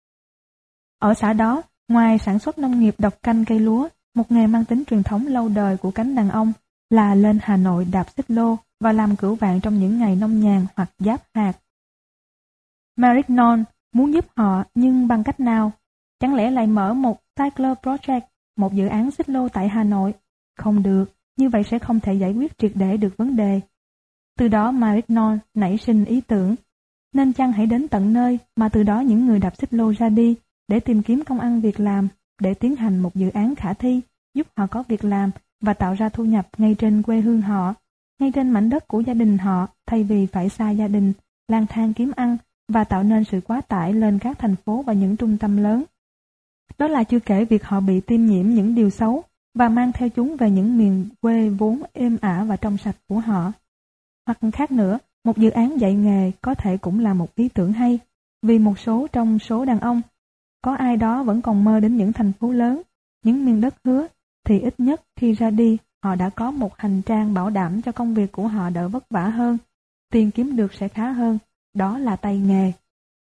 Ở xã đó, ngoài sản xuất nông nghiệp độc canh cây lúa, một nghề mang tính truyền thống lâu đời của cánh đàn ông là lên Hà Nội đạp xích lô và làm cửu vạn trong những ngày nông nhàn hoặc giáp hạt. Marignon muốn giúp họ nhưng bằng cách nào? Chẳng lẽ lại mở một Cycle Project, một dự án xích lô tại Hà Nội? Không được, như vậy sẽ không thể giải quyết triệt để được vấn đề. Từ đó Marignon nảy sinh ý tưởng, nên chăng hãy đến tận nơi mà từ đó những người đạp xích lô ra đi để tìm kiếm công ăn việc làm, để tiến hành một dự án khả thi, giúp họ có việc làm và tạo ra thu nhập ngay trên quê hương họ, ngay trên mảnh đất của gia đình họ, thay vì phải xa gia đình, lang thang kiếm ăn và tạo nên sự quá tải lên các thành phố và những trung tâm lớn. Đó là chưa kể việc họ bị tiêm nhiễm những điều xấu và mang theo chúng về những miền quê vốn êm ả và trong sạch của họ. Hoặc khác nữa, một dự án dạy nghề có thể cũng là một ý tưởng hay, vì một số trong số đàn ông, có ai đó vẫn còn mơ đến những thành phố lớn, những miền đất hứa, thì ít nhất khi ra đi, họ đã có một hành trang bảo đảm cho công việc của họ đỡ vất vả hơn, tiền kiếm được sẽ khá hơn, đó là tay nghề.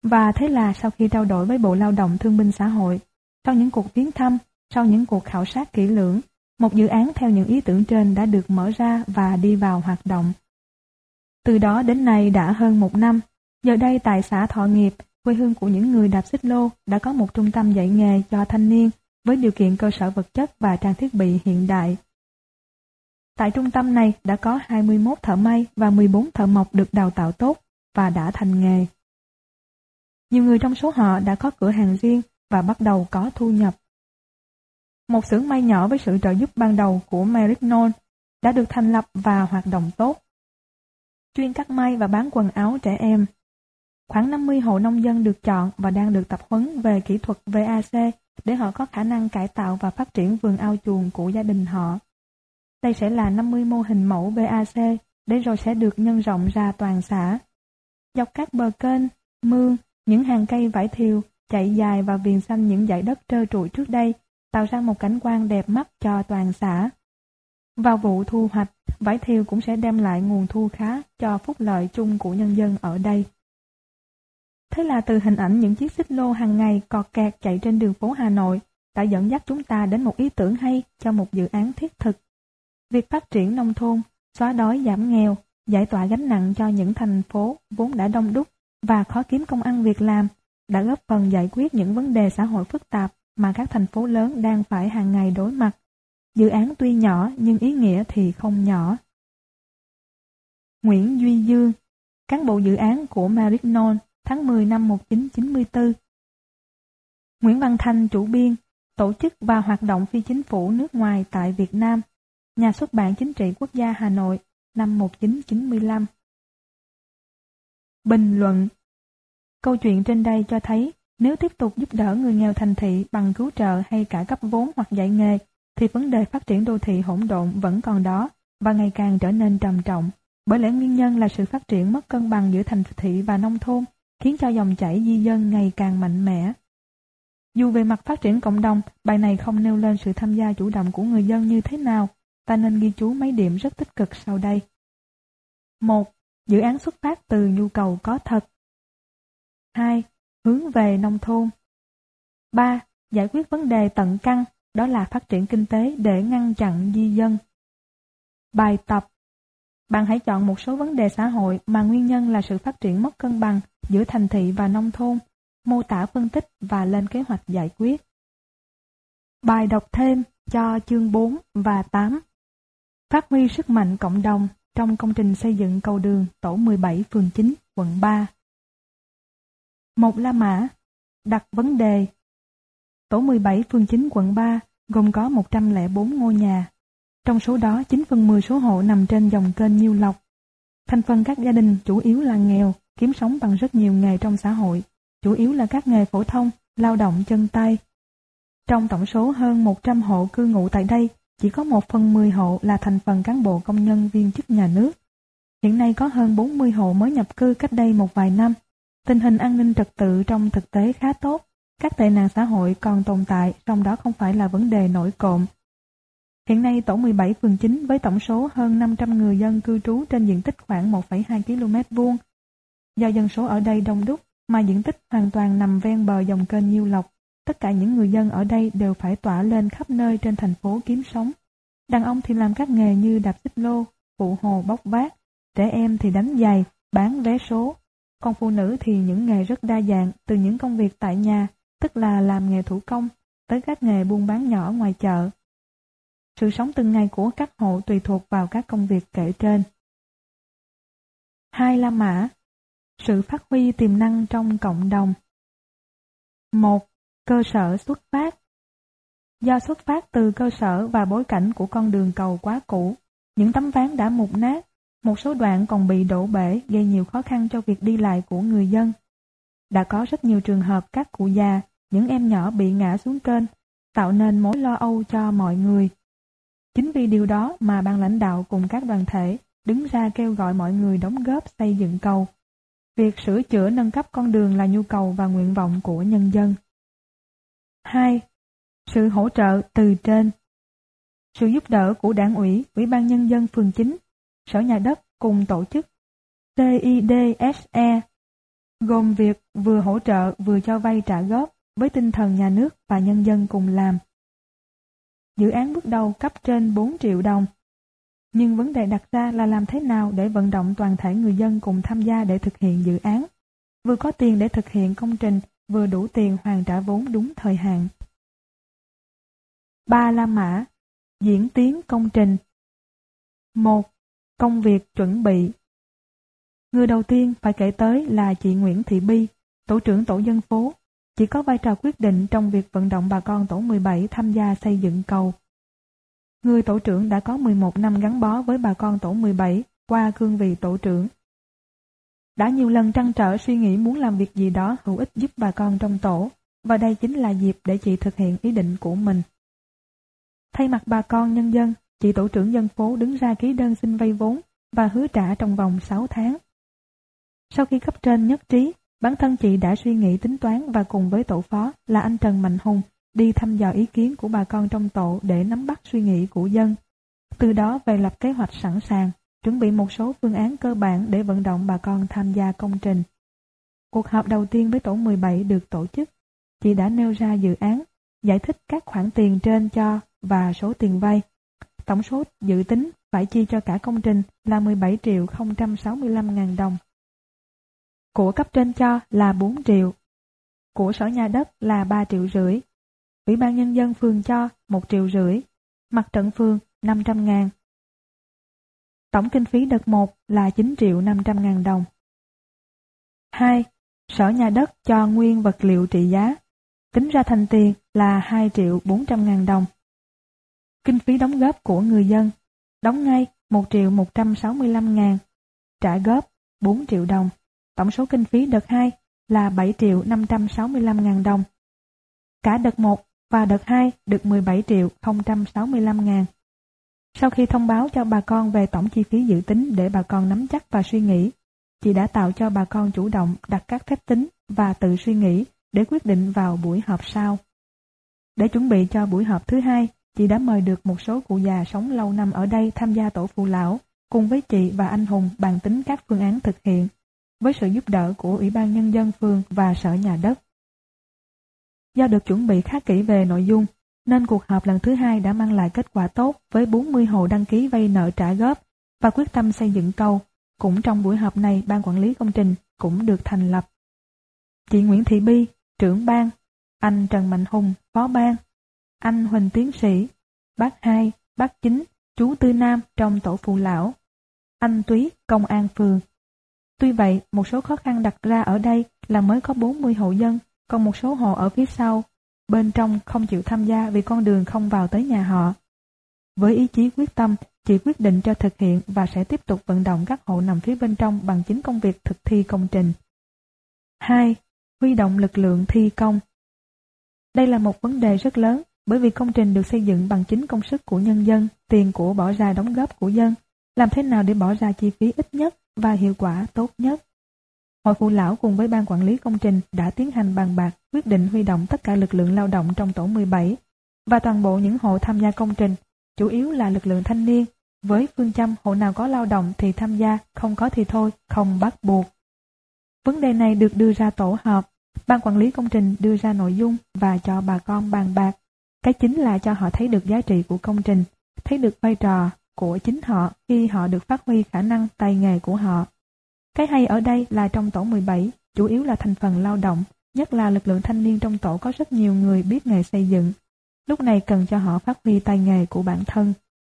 Và thế là sau khi trao đổi với Bộ Lao động Thương binh Xã hội, sau những cuộc viếng thăm, sau những cuộc khảo sát kỹ lưỡng, một dự án theo những ý tưởng trên đã được mở ra và đi vào hoạt động. Từ đó đến nay đã hơn 1 năm, giờ đây tại xã Thọ Nghiệp, quê hương của những người đạp xích lô, đã có một trung tâm dạy nghề cho thanh niên với điều kiện cơ sở vật chất và trang thiết bị hiện đại. Tại trung tâm này đã có 21 thợ may và 14 thợ mộc được đào tạo tốt và đã thành nghề. Nhiều người trong số họ đã có cửa hàng riêng và bắt đầu có thu nhập. Một xưởng may nhỏ với sự trợ giúp ban đầu của Marignon đã được thành lập và hoạt động tốt, chuyên cắt may và bán quần áo trẻ em. Khoảng 50 hộ nông dân được chọn và đang được tập huấn về kỹ thuật VAC để họ có khả năng cải tạo và phát triển vườn ao chuồng của gia đình họ. Đây sẽ là 50 mô hình mẫu VAC để rồi sẽ được nhân rộng ra toàn xã. Dọc các bờ kênh, mương, những hàng cây vải thiều chạy dài và viền xanh những dãy đất trơ trụi trước đây tạo ra một cảnh quan đẹp mắt cho toàn xã. Vào vụ thu hoạch, vải thiều cũng sẽ đem lại nguồn thu khá cho phúc lợi chung của nhân dân ở đây. Thế là từ hình ảnh những chiếc xích lô hàng ngày cọt kẹt chạy trên đường phố Hà Nội đã dẫn dắt chúng ta đến một ý tưởng hay cho một dự án thiết thực. Việc phát triển nông thôn, xóa đói giảm nghèo, giải tỏa gánh nặng cho những thành phố vốn đã đông đúc và khó kiếm công ăn việc làm, đã góp phần giải quyết những vấn đề xã hội phức tạp mà các thành phố lớn đang phải hàng ngày đối mặt. Dự án tuy nhỏ nhưng ý nghĩa thì không nhỏ. Nguyễn Duy Dương, cán bộ dự án của Marignon, tháng 10 năm 1994. Nguyễn Văn Thanh, chủ biên, tổ chức và hoạt động phi chính phủ nước ngoài tại Việt Nam, Nhà xuất bản Chính trị Quốc gia Hà Nội, năm 1995. Bình luận. Câu chuyện trên đây cho thấy nếu tiếp tục giúp đỡ người nghèo thành thị bằng cứu trợ hay cả cấp vốn hoặc dạy nghề, thì vấn đề phát triển đô thị hỗn độn vẫn còn đó và ngày càng trở nên trầm trọng, bởi lẽ nguyên nhân là sự phát triển mất cân bằng giữa thành thị và nông thôn, khiến cho dòng chảy di dân ngày càng mạnh mẽ. Dù về mặt phát triển cộng đồng, bài này không nêu lên sự tham gia chủ động của người dân như thế nào, ta nên ghi chú mấy điểm rất tích cực sau đây. 1. Dự án xuất phát từ nhu cầu có thật. 2. Hướng về nông thôn. 3. Giải quyết vấn đề tận căn, đó là phát triển kinh tế để ngăn chặn di dân. Bài tập. Bạn hãy chọn một số vấn đề xã hội mà nguyên nhân là sự phát triển mất cân bằng giữa thành thị và nông thôn, mô tả phân tích và lên kế hoạch giải quyết. Bài đọc thêm cho chương 4 và 8. Phát huy sức mạnh cộng đồng trong công trình xây dựng cầu đường tổ 17 phường 9, quận 3. Một La Mã. Đặt vấn đề. Tổ 17 phường 9 quận 3 gồm có 104 ngôi nhà. Trong số đó 9/10 số hộ nằm trên dòng kênh Nhiêu Lộc. Thành phần các gia đình chủ yếu là nghèo, kiếm sống bằng rất nhiều nghề trong xã hội, chủ yếu là các nghề phổ thông, lao động chân tay. Trong tổng số hơn 100 hộ cư ngụ tại đây, chỉ có 1/10 hộ là thành phần cán bộ công nhân viên chức nhà nước. Hiện nay có hơn 40 hộ mới nhập cư cách đây một vài năm. Tình hình an ninh trật tự trong thực tế khá tốt. Các tệ nạn xã hội còn tồn tại, song đó không phải là vấn đề nổi cộm. Hiện nay tổ 17 phường 9 với tổng số hơn 500 người dân cư trú trên diện tích khoảng 1,2 km². Do dân số ở đây đông đúc mà diện tích hoàn toàn nằm ven bờ dòng kênh Nhiêu Lộc, tất cả những người dân ở đây đều phải tỏa lên khắp nơi trên thành phố kiếm sống. Đàn ông thì làm các nghề như đạp xích lô, phụ hồ bốc vác, trẻ em thì đánh giày, bán vé số. Còn phụ nữ thì những nghề rất đa dạng, từ những công việc tại nhà, tức là làm nghề thủ công, tới các nghề buôn bán nhỏ ngoài chợ. Sự sống từng ngày của các hộ tùy thuộc vào các công việc kể trên. 2 La Mã. Sự phát huy tiềm năng trong cộng đồng. 1. Cơ sở xuất phát. Do xuất phát từ cơ sở và bối cảnh của con đường cầu quá cũ, những tấm ván đã mục nát, một số đoạn còn bị đổ bể gây nhiều khó khăn cho việc đi lại của người dân. Đã có rất nhiều trường hợp các cụ già, những em nhỏ bị ngã xuống kênh, tạo nên mối lo âu cho mọi người. Chính vì điều đó mà ban lãnh đạo cùng các đoàn thể đứng ra kêu gọi mọi người đóng góp xây dựng cầu. Việc sửa chữa nâng cấp con đường là nhu cầu và nguyện vọng của nhân dân. 2. Sự hỗ trợ từ trên. Sự giúp đỡ của Đảng ủy, Ủy ban Nhân dân phường 9, Sở Nhà đất cùng tổ chức CIDSE gồm việc vừa hỗ trợ vừa cho vay trả góp với tinh thần nhà nước và nhân dân cùng làm. Dự án bước đầu cấp trên 4 triệu đồng. Nhưng vấn đề đặt ra là làm thế nào để vận động toàn thể người dân cùng tham gia để thực hiện dự án, vừa có tiền để thực hiện công trình, vừa đủ tiền hoàn trả vốn đúng thời hạn. 3 la mã diễn tiến công trình. 1. Công việc chuẩn bị. Người đầu tiên phải kể tới là chị Nguyễn Thị Bi, tổ trưởng tổ dân phố. Chị có vai trò quyết định trong việc vận động bà con tổ 17 tham gia xây dựng cầu. Người tổ trưởng đã có 11 năm gắn bó với bà con tổ 17 qua cương vị tổ trưởng. Đã nhiều lần trăn trở suy nghĩ muốn làm việc gì đó hữu ích giúp bà con trong tổ, và đây chính là dịp để chị thực hiện ý định của mình. Thay mặt bà con nhân dân, chị tổ trưởng dân phố đứng ra ký đơn xin vay vốn và hứa trả trong vòng 6 tháng. Sau khi cấp trên nhất trí, bản thân chị đã suy nghĩ tính toán và cùng với tổ phó là anh Trần Mạnh Hùng đi thăm dò ý kiến của bà con trong tổ để nắm bắt suy nghĩ của dân. Từ đó về lập kế hoạch sẵn sàng, chuẩn bị một số phương án cơ bản để vận động bà con tham gia công trình. Cuộc họp đầu tiên với tổ 17 được tổ chức. Chị đã nêu ra dự án, giải thích các khoản tiền trên cho và số tiền vay. Tổng số dự tính phải chi cho cả công trình là 17.065.000 đồng. Của cấp trên cho là 4 triệu. Của sở nhà đất là 3,5 triệu. Ủy ban nhân dân phường cho 1,5 triệu. Mặt trận phường 500.000. Tổng kinh phí đợt 1 là 9.500.000 đồng. 2. Sở nhà đất cho nguyên vật liệu trị giá. Tính ra thành tiền là 2.400.000 đồng. Kinh phí đóng góp của người dân. Đóng ngay 1.165.000. Trả góp 4 triệu đồng. Tổng số kinh phí đợt 2 là 7.565.000 đồng. Cả đợt 1 và đợt 2 được 17.065.000. Sau khi thông báo cho bà con về tổng chi phí dự tính để bà con nắm chắc và suy nghĩ, chị đã tạo cho bà con chủ động đặt các phép tính và tự suy nghĩ để quyết định vào buổi họp sau. Để chuẩn bị cho buổi họp thứ hai, chị đã mời được một số cụ già sống lâu năm ở đây tham gia tổ phụ lão, cùng với chị và anh Hùng bàn tính các phương án thực hiện, với sự giúp đỡ của Ủy ban Nhân dân phường và Sở Nhà đất. Do được chuẩn bị khá kỹ về nội dung, nên cuộc họp lần thứ hai đã mang lại kết quả tốt với 40 hộ đăng ký vay nợ trả góp và quyết tâm xây dựng cầu. Cũng trong buổi họp này, ban quản lý công trình cũng được thành lập. Chị Nguyễn Thị Bi, trưởng ban, anh Trần Mạnh Hùng, phó ban, anh Huỳnh Tiến Sĩ, bác 2, bác 9, chú Tư Nam trong tổ phụ lão, anh Túy, công an phường. Tuy vậy, một số khó khăn đặt ra ở đây là mới có 40 hộ dân, còn một số hộ ở phía sau, bên trong không chịu tham gia vì con đường không vào tới nhà họ. Với ý chí quyết tâm, chị quyết định cho thực hiện và sẽ tiếp tục vận động các hộ nằm phía bên trong bằng chính công việc thực thi công trình. 2. Huy động lực lượng thi công. Đây là một vấn đề rất lớn bởi vì công trình được xây dựng bằng chính công sức của nhân dân, tiền của bỏ ra đóng góp của dân. Làm thế nào để bỏ ra chi phí ít nhất và hiệu quả tốt nhất? Hội phụ lão cùng với ban quản lý công trình đã tiến hành bàn bạc quyết định huy động tất cả lực lượng lao động trong tổ 17 và toàn bộ những hộ tham gia công trình, chủ yếu là lực lượng thanh niên, với phương châm hộ nào có lao động thì tham gia, không có thì thôi, không bắt buộc. Vấn đề này được đưa ra tổ họp, ban quản lý công trình đưa ra nội dung và cho bà con bàn bạc. Cái chính là cho họ thấy được giá trị của công trình, thấy được vai trò của chính họ khi họ được phát huy khả năng tay nghề của họ. Cái hay ở đây là trong tổ 17, chủ yếu là thành phần lao động, nhất là lực lượng thanh niên trong tổ có rất nhiều người biết nghề xây dựng. Lúc này cần cho họ phát huy tay nghề của bản thân.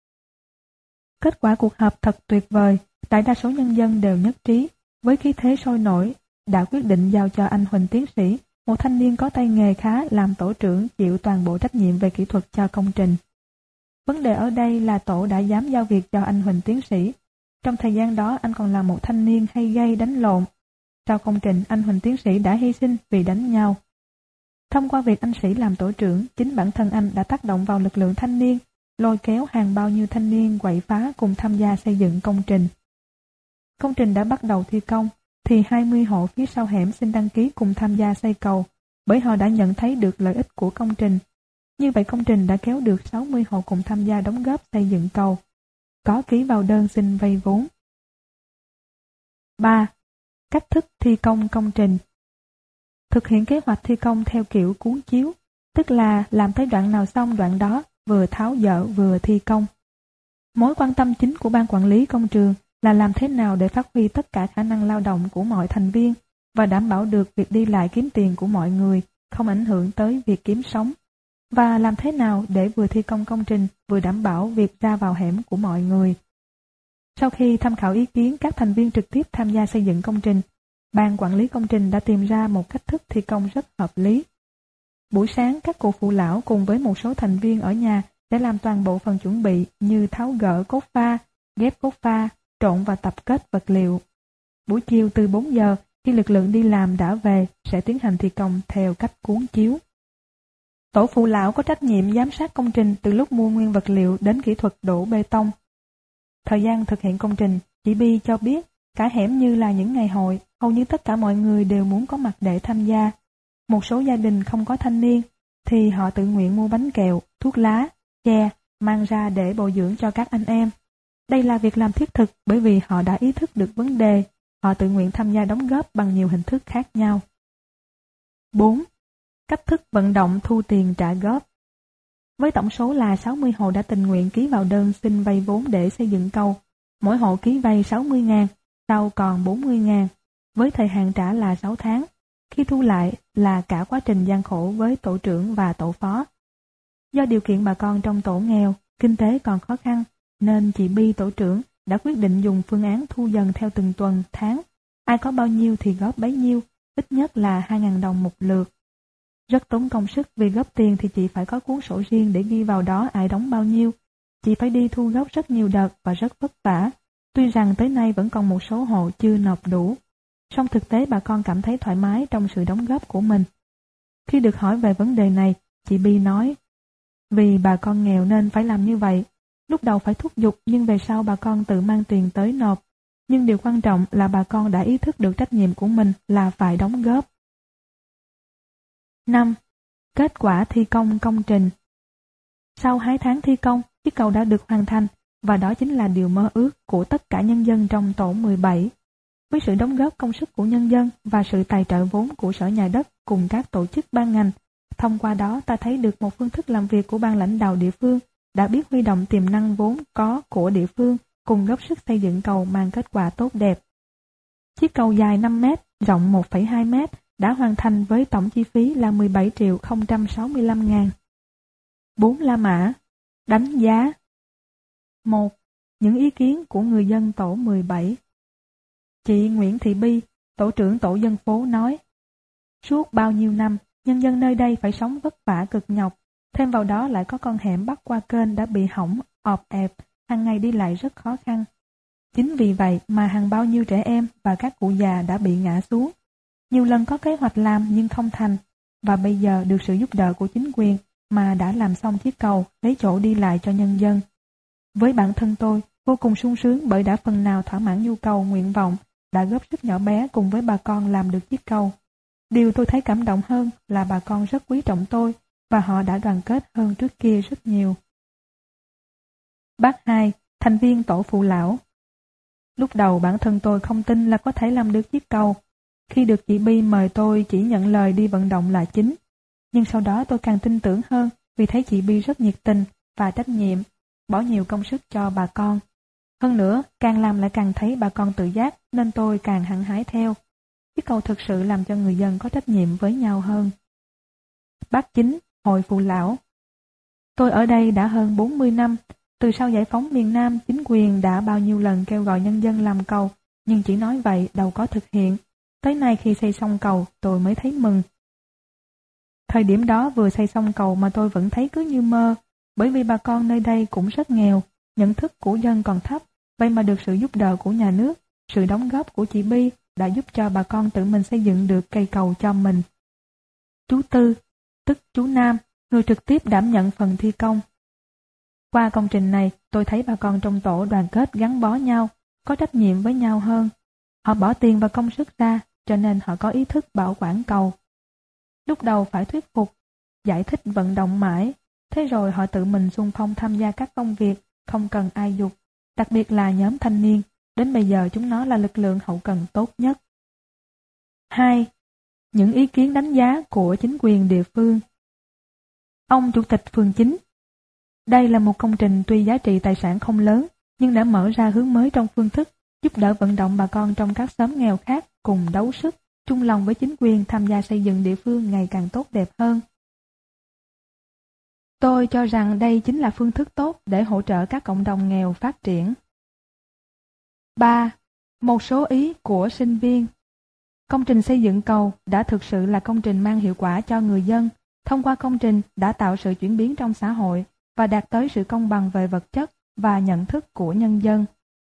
Kết quả cuộc họp thật tuyệt vời, đại đa số nhân dân đều nhất trí, với khí thế sôi nổi, đã quyết định giao cho anh Huỳnh Tiến Sĩ, một thanh niên có tay nghề khá làm tổ trưởng chịu toàn bộ trách nhiệm về kỹ thuật cho công trình. Vấn đề ở đây là tổ đã dám giao việc cho anh Huỳnh Tiến Sĩ. Trong thời gian đó anh còn là một thanh niên hay gây đánh lộn. Sau công trình anh Huỳnh Tiến Sĩ đã hy sinh vì đánh nhau. Thông qua việc anh Sĩ làm tổ trưởng, chính bản thân anh đã tác động vào lực lượng thanh niên, lôi kéo hàng bao nhiêu thanh niên quậy phá cùng tham gia xây dựng công trình. Công trình đã bắt đầu thi công, thì 20 hộ phía sau hẻm xin đăng ký cùng tham gia xây cầu, bởi họ đã nhận thấy được lợi ích của công trình. Như vậy công trình đã kéo được 60 hộ cùng tham gia đóng góp xây dựng cầu, có ký vào đơn xin vay vốn. 3. Cách thức thi công công trình. Thực hiện kế hoạch thi công theo kiểu cuốn chiếu, tức là làm tới đoạn nào xong đoạn đó, vừa tháo dỡ vừa thi công. Mối quan tâm chính của ban quản lý công trường là làm thế nào để phát huy tất cả khả năng lao động của mọi thành viên và đảm bảo được việc đi lại kiếm tiền của mọi người, không ảnh hưởng tới việc kiếm sống. Và làm thế nào để vừa thi công công trình vừa đảm bảo việc ra vào hẻm của mọi người. Sau khi tham khảo ý kiến các thành viên trực tiếp tham gia xây dựng công trình, ban quản lý công trình đã tìm ra một cách thức thi công rất hợp lý. Buổi sáng, các cụ phụ lão cùng với một số thành viên ở nhà sẽ làm toàn bộ phần chuẩn bị như tháo gỡ cốt pha, ghép cốt pha, trộn và tập kết vật liệu. Buổi chiều từ 4 giờ, khi lực lượng đi làm đã về, sẽ tiến hành thi công theo cách cuốn chiếu. Tổ phụ lão có trách nhiệm giám sát công trình từ lúc mua nguyên vật liệu đến kỹ thuật đổ bê tông. Thời gian thực hiện công trình, chị Bi cho biết, cả hẻm như là những ngày hội, hầu như tất cả mọi người đều muốn có mặt để tham gia. Một số gia đình không có thanh niên, thì họ tự nguyện mua bánh kẹo, thuốc lá, chè, mang ra để bồi dưỡng cho các anh em. Đây là việc làm thiết thực bởi vì họ đã ý thức được vấn đề, họ tự nguyện tham gia đóng góp bằng nhiều hình thức khác nhau. 4. Cách thức vận động thu tiền trả góp. Với tổng số là 60 hộ đã tình nguyện ký vào đơn xin vay vốn để xây dựng cầu, mỗi hộ ký vay 60.000, sau còn 40.000, với thời hạn trả là 6 tháng, khi thu lại là cả quá trình gian khổ với tổ trưởng và tổ phó. Do điều kiện bà con trong tổ nghèo, kinh tế còn khó khăn, nên chị Bi tổ trưởng đã quyết định dùng phương án thu dần theo từng tuần, tháng, ai có bao nhiêu thì góp bấy nhiêu, ít nhất là 2.000 đồng một lượt. Rất tốn công sức vì góp tiền thì chị phải có cuốn sổ riêng để ghi vào đó ai đóng bao nhiêu. Chị phải đi thu góp rất nhiều đợt và rất vất vả. Tuy rằng tới nay vẫn còn một số hộ chưa nộp đủ. Song thực tế bà con cảm thấy thoải mái trong sự đóng góp của mình. Khi được hỏi về vấn đề này, chị Bi nói, vì bà con nghèo nên phải làm như vậy. Lúc đầu phải thúc giục nhưng về sau bà con tự mang tiền tới nộp. Nhưng điều quan trọng là bà con đã ý thức được trách nhiệm của mình là phải đóng góp. 5. Kết quả thi công công trình. Sau 2 tháng thi công, chiếc cầu đã được hoàn thành và đó chính là điều mơ ước của tất cả nhân dân trong tổ 17. Với sự đóng góp công sức của nhân dân và sự tài trợ vốn của Sở Nhà đất cùng các tổ chức ban ngành, thông qua đó ta thấy được một phương thức làm việc của ban lãnh đạo địa phương đã biết huy động tiềm năng vốn có của địa phương cùng góp sức xây dựng cầu mang kết quả tốt đẹp. Chiếc cầu dài 5 mét, rộng 1,2 mét đã hoàn thành với tổng chi phí là 17.065.000. 4 la mã. Đánh giá. 1. Những ý kiến của người dân tổ 17. Chị Nguyễn Thị Bi, tổ trưởng tổ dân phố nói, suốt bao nhiêu năm, nhân dân nơi đây phải sống vất vả cực nhọc, thêm vào đó lại có con hẻm bắc qua kênh đã bị hỏng, ọp ẹp, hàng ngày đi lại rất khó khăn. Chính vì vậy mà hàng bao nhiêu trẻ em và các cụ già đã bị ngã xuống. Nhiều lần có kế hoạch làm nhưng không thành, và bây giờ được sự giúp đỡ của chính quyền mà đã làm xong chiếc cầu, lấy chỗ đi lại cho nhân dân. Với bản thân tôi, vô cùng sung sướng bởi đã phần nào thỏa mãn nhu cầu, nguyện vọng, đã góp sức nhỏ bé cùng với bà con làm được chiếc cầu. Điều tôi thấy cảm động hơn là bà con rất quý trọng tôi và họ đã đoàn kết hơn trước kia rất nhiều. Bác 2, thành viên tổ phụ lão. Lúc đầu bản thân tôi không tin là có thể làm được chiếc cầu. Khi được chị Bi mời tôi chỉ nhận lời đi vận động là chính. Nhưng sau đó tôi càng tin tưởng hơn vì thấy chị Bi rất nhiệt tình và trách nhiệm, bỏ nhiều công sức cho bà con. Hơn nữa, càng làm lại càng thấy bà con tự giác nên tôi càng hăng hái theo. Chiếc cầu thực sự làm cho người dân có trách nhiệm với nhau hơn. Bác 9, Hội Phụ Lão. Tôi ở đây đã hơn 40 năm. Từ sau giải phóng miền Nam, chính quyền đã bao nhiêu lần kêu gọi nhân dân làm cầu, nhưng chỉ nói vậy đâu có thực hiện. Tới nay khi xây xong cầu, tôi mới thấy mừng. Thời điểm đó vừa xây xong cầu mà tôi vẫn thấy cứ như mơ, bởi vì bà con nơi đây cũng rất nghèo, nhận thức của dân còn thấp, vậy mà được sự giúp đỡ của nhà nước, sự đóng góp của chị Bi đã giúp cho bà con tự mình xây dựng được cây cầu cho mình. Chú Tư, tức chú Nam, người trực tiếp đảm nhận phần thi công. Qua công trình này, tôi thấy bà con trong tổ đoàn kết gắn bó nhau, có trách nhiệm với nhau hơn. Họ bỏ tiền và công sức ra, cho nên họ có ý thức bảo quản cầu. Lúc đầu phải thuyết phục, giải thích vận động mãi, thế rồi họ tự mình xung phong tham gia các công việc, không cần ai giục, đặc biệt là nhóm thanh niên, đến bây giờ chúng nó là lực lượng hậu cần tốt nhất. 2. Những ý kiến đánh giá của chính quyền địa phương. Ông Chủ tịch phường 9. Đây là một công trình tuy giá trị tài sản không lớn, nhưng đã mở ra hướng mới trong phương thức, giúp đỡ vận động bà con trong các xóm nghèo khác cùng đấu sức, chung lòng với chính quyền tham gia xây dựng địa phương ngày càng tốt đẹp hơn. Tôi cho rằng đây chính là phương thức tốt để hỗ trợ các cộng đồng nghèo phát triển. 3. Một số ý của sinh viên. Công trình xây dựng cầu đã thực sự là công trình mang hiệu quả cho người dân. Thông qua công trình đã tạo sự chuyển biến trong xã hội và đạt tới sự công bằng về vật chất và nhận thức của nhân dân.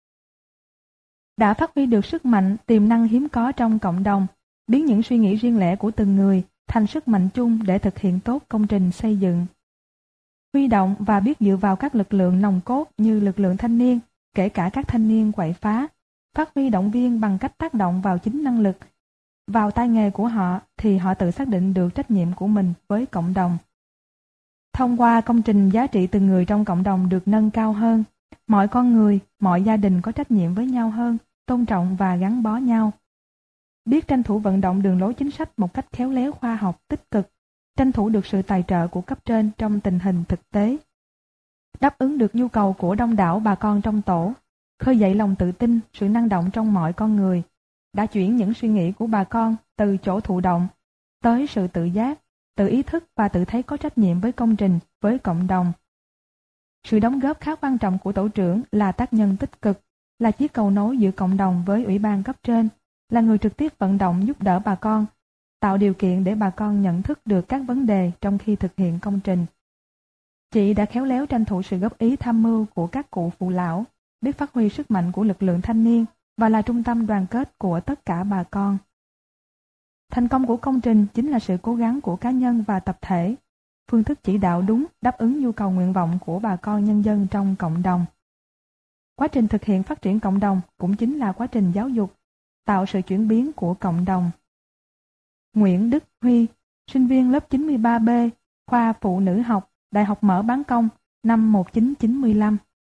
Đã phát huy được sức mạnh, tiềm năng hiếm có trong cộng đồng, biến những suy nghĩ riêng lẻ của từng người thành sức mạnh chung để thực hiện tốt công trình xây dựng. Huy động và biết dựa vào các lực lượng nòng cốt như lực lượng thanh niên, kể cả các thanh niên quậy phá, phát huy động viên bằng cách tác động vào chính năng lực, vào tay nghề của họ thì họ tự xác định được trách nhiệm của mình với cộng đồng. Thông qua công trình giá trị từng người trong cộng đồng được nâng cao hơn, mọi con người, mọi gia đình có trách nhiệm với nhau hơn, tôn trọng và gắn bó nhau. Biết tranh thủ vận động đường lối chính sách một cách khéo léo khoa học tích cực, tranh thủ được sự tài trợ của cấp trên trong tình hình thực tế. Đáp ứng được nhu cầu của đông đảo bà con trong tổ, khơi dậy lòng tự tin, sự năng động trong mọi con người, đã chuyển những suy nghĩ của bà con từ chỗ thụ động tới sự tự giác, tự ý thức và tự thấy có trách nhiệm với công trình, với cộng đồng. Sự đóng góp khá quan trọng của tổ trưởng là tác nhân tích cực, là chiếc cầu nối giữa cộng đồng với ủy ban cấp trên, là người trực tiếp vận động giúp đỡ bà con, tạo điều kiện để bà con nhận thức được các vấn đề trong khi thực hiện công trình. Chị đã khéo léo tranh thủ sự góp ý tham mưu của các cụ phụ lão, biết phát huy sức mạnh của lực lượng thanh niên và là trung tâm đoàn kết của tất cả bà con. Thành công của công trình chính là sự cố gắng của cá nhân và tập thể, phương thức chỉ đạo đúng đáp ứng nhu cầu nguyện vọng của bà con nhân dân trong cộng đồng. Quá trình thực hiện phát triển cộng đồng cũng chính là quá trình giáo dục, tạo sự chuyển biến của cộng đồng. Nguyễn Đức Huy, sinh viên lớp 93B, khoa Phụ nữ học, Đại học Mở Bán Công, năm 1995.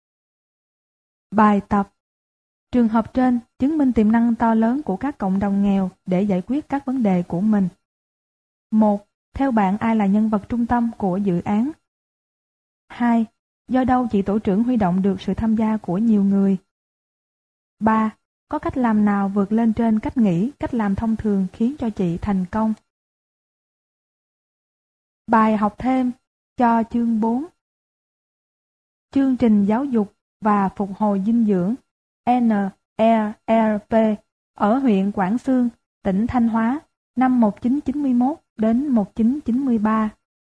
Bài tập. Trường hợp trên chứng minh tiềm năng to lớn của các cộng đồng nghèo để giải quyết các vấn đề của mình. 1. Theo bạn ai là nhân vật trung tâm của dự án? 2. Do đâu chị tổ trưởng huy động được sự tham gia của nhiều người? 3. Có cách làm nào vượt lên trên cách nghĩ, cách làm thông thường khiến cho chị thành công? Bài học thêm cho chương 4. Chương trình giáo dục và phục hồi dinh dưỡng NERP ở huyện Quảng Xương, tỉnh Thanh Hóa, năm 1991 đến 1993.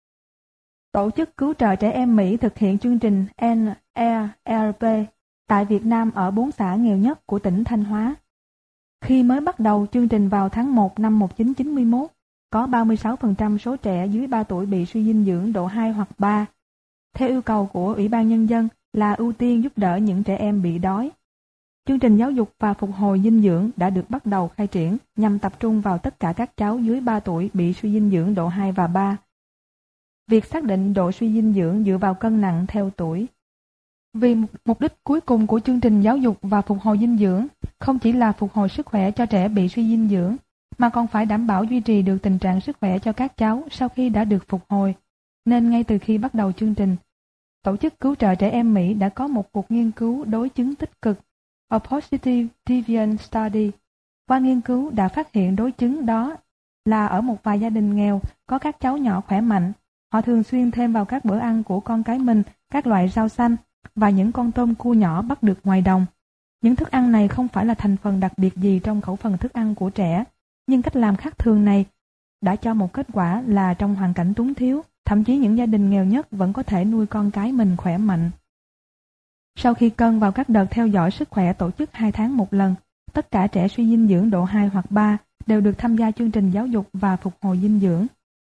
Tổ chức cứu trợ trẻ em Mỹ thực hiện chương trình NERP tại Việt Nam ở 4 xã nghèo nhất của tỉnh Thanh Hóa. Khi mới bắt đầu chương trình vào tháng 1 năm 1991, có 36% số trẻ dưới 3 tuổi bị suy dinh dưỡng độ 2 hoặc 3. Theo yêu cầu của Ủy ban Nhân dân là ưu tiên giúp đỡ những trẻ em bị đói. Chương trình giáo dục và phục hồi dinh dưỡng đã được bắt đầu khai triển nhằm tập trung vào tất cả các cháu dưới 3 tuổi bị suy dinh dưỡng độ 2 và 3. Việc xác định độ suy dinh dưỡng dựa vào cân nặng theo tuổi. Vì mục đích cuối cùng của chương trình giáo dục và phục hồi dinh dưỡng không chỉ là phục hồi sức khỏe cho trẻ bị suy dinh dưỡng, mà còn phải đảm bảo duy trì được tình trạng sức khỏe cho các cháu sau khi đã được phục hồi. Nên ngay từ khi bắt đầu chương trình, Tổ chức cứu trợ trẻ em Mỹ đã có một cuộc nghiên cứu đối chứng tích cực, A Positive Deviant Study. Qua nghiên cứu đã phát hiện đối chứng đó là ở một vài gia đình nghèo có các cháu nhỏ khỏe mạnh, họ thường xuyên thêm vào các bữa ăn của con cái mình các loại rau xanh và những con tôm cua nhỏ bắt được ngoài đồng. Những thức ăn này không phải là thành phần đặc biệt gì trong khẩu phần thức ăn của trẻ, nhưng cách làm khác thường này đã cho một kết quả là trong hoàn cảnh túng thiếu, thậm chí những gia đình nghèo nhất vẫn có thể nuôi con cái mình khỏe mạnh. Sau khi cân vào các đợt theo dõi sức khỏe tổ chức 2 tháng một lần, tất cả trẻ suy dinh dưỡng độ 2 hoặc 3 đều được tham gia chương trình giáo dục và phục hồi dinh dưỡng.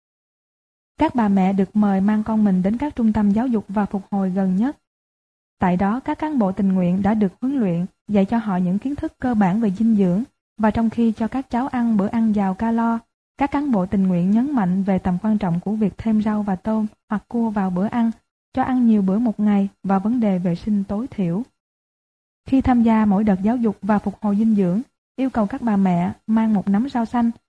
Các bà mẹ được mời mang con mình đến các trung tâm giáo dục và phục hồi gần nhất. Tại đó, các cán bộ tình nguyện đã được huấn luyện, dạy cho họ những kiến thức cơ bản về dinh dưỡng, và trong khi cho các cháu ăn bữa ăn giàu calo, các cán bộ tình nguyện nhấn mạnh về tầm quan trọng của việc thêm rau và tôm hoặc cua vào bữa ăn, cho ăn nhiều bữa một ngày và vấn đề vệ sinh tối thiểu. Khi tham gia mỗi đợt giáo dục và phục hồi dinh dưỡng, yêu cầu các bà mẹ mang một nắm rau xanh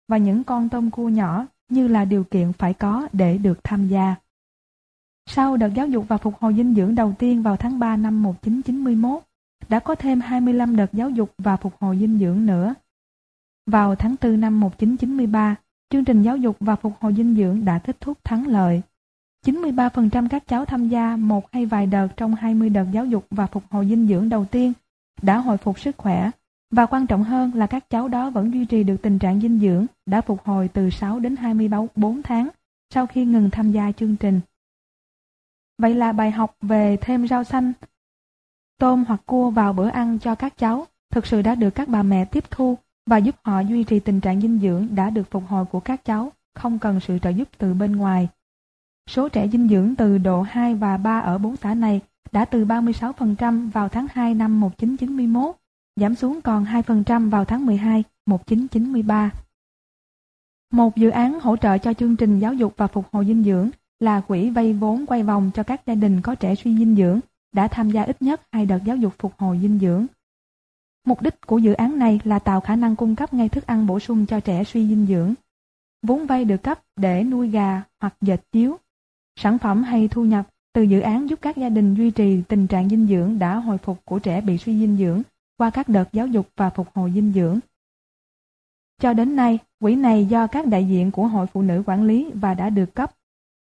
và những con tôm cua nhỏ như là điều kiện phải có để được tham gia. Sau đợt giáo dục và phục hồi dinh dưỡng đầu tiên vào tháng 3 năm 1991, đã có thêm 25 đợt giáo dục và phục hồi dinh dưỡng nữa. Vào tháng 4 năm 1993, chương trình giáo dục và phục hồi dinh dưỡng đã kết thúc thắng lợi. 93% các cháu tham gia một hay vài đợt trong 20 đợt giáo dục và phục hồi dinh dưỡng đầu tiên đã hồi phục sức khỏe, và quan trọng hơn là các cháu đó vẫn duy trì được tình trạng dinh dưỡng đã phục hồi từ 6 đến 24 tháng sau khi ngừng tham gia chương trình. Vậy là bài học về thêm rau xanh, tôm hoặc cua vào bữa ăn cho các cháu thực sự đã được các bà mẹ tiếp thu và giúp họ duy trì tình trạng dinh dưỡng đã được phục hồi của các cháu, không cần sự trợ giúp từ bên ngoài. Số trẻ dinh dưỡng từ độ 2 và 3 ở 4 xã này đã từ 36% vào tháng 2 năm 1991, giảm xuống còn 2% vào tháng 12 1993. Một dự án hỗ trợ cho chương trình giáo dục và phục hồi dinh dưỡng là quỹ vay vốn quay vòng cho các gia đình có trẻ suy dinh dưỡng đã tham gia ít nhất 2 đợt giáo dục phục hồi dinh dưỡng. Mục đích của dự án này là tạo khả năng cung cấp ngay thức ăn bổ sung cho trẻ suy dinh dưỡng. Vốn vay được cấp để nuôi gà hoặc dệt chiếu. Sản phẩm hay thu nhập từ dự án giúp các gia đình duy trì tình trạng dinh dưỡng đã hồi phục của trẻ bị suy dinh dưỡng qua các đợt giáo dục và phục hồi dinh dưỡng. Cho đến nay, quỹ này do các đại diện của Hội Phụ nữ quản lý và đã được cấp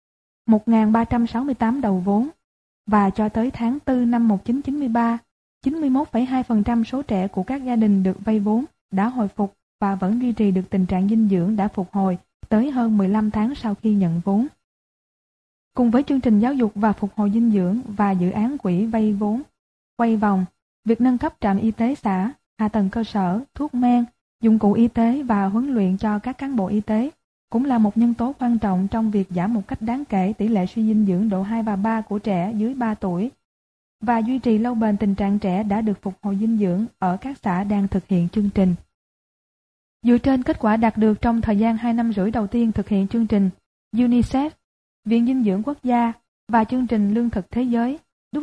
1.368 đầu vốn, và cho tới tháng 4 năm 1993, 91,2% số trẻ của các gia đình được vay vốn đã hồi phục và vẫn duy trì được tình trạng dinh dưỡng đã phục hồi tới hơn 15 tháng sau khi nhận vốn. Cùng với chương trình giáo dục và phục hồi dinh dưỡng và dự án quỹ vay vốn quay vòng, việc nâng cấp trạm y tế xã, hạ tầng cơ sở, thuốc men, dụng cụ y tế và huấn luyện cho các cán bộ y tế cũng là một nhân tố quan trọng trong việc giảm một cách đáng kể tỷ lệ suy dinh dưỡng độ 2 và 3 của trẻ dưới 3 tuổi và duy trì lâu bền tình trạng trẻ đã được phục hồi dinh dưỡng ở các xã đang thực hiện chương trình. Dựa trên kết quả đạt được trong thời gian 2 năm rưỡi đầu tiên thực hiện chương trình, UNICEF, Viện Dinh dưỡng Quốc gia và chương trình Lương thực Thế giới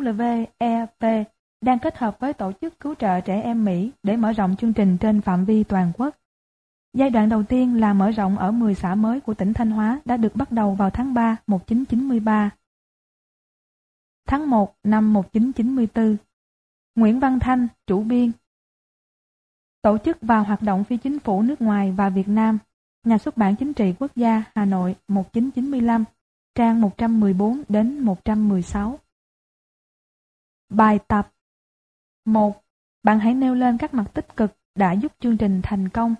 WFP đang kết hợp với Tổ chức Cứu trợ Trẻ Em Mỹ để mở rộng chương trình trên phạm vi toàn quốc. Giai đoạn đầu tiên là mở rộng ở 10 xã mới của tỉnh Thanh Hóa đã được bắt đầu vào tháng 3 1993. Tháng 1 năm 1994, Nguyễn Văn Thanh, chủ biên. Tổ chức và hoạt động phi chính phủ nước ngoài và Việt Nam, Nhà xuất bản Chính trị Quốc gia, Hà Nội 1995, trang 114 đến 116. Bài tập 1. Bạn hãy nêu lên các mặt tích cực đã giúp chương trình thành công.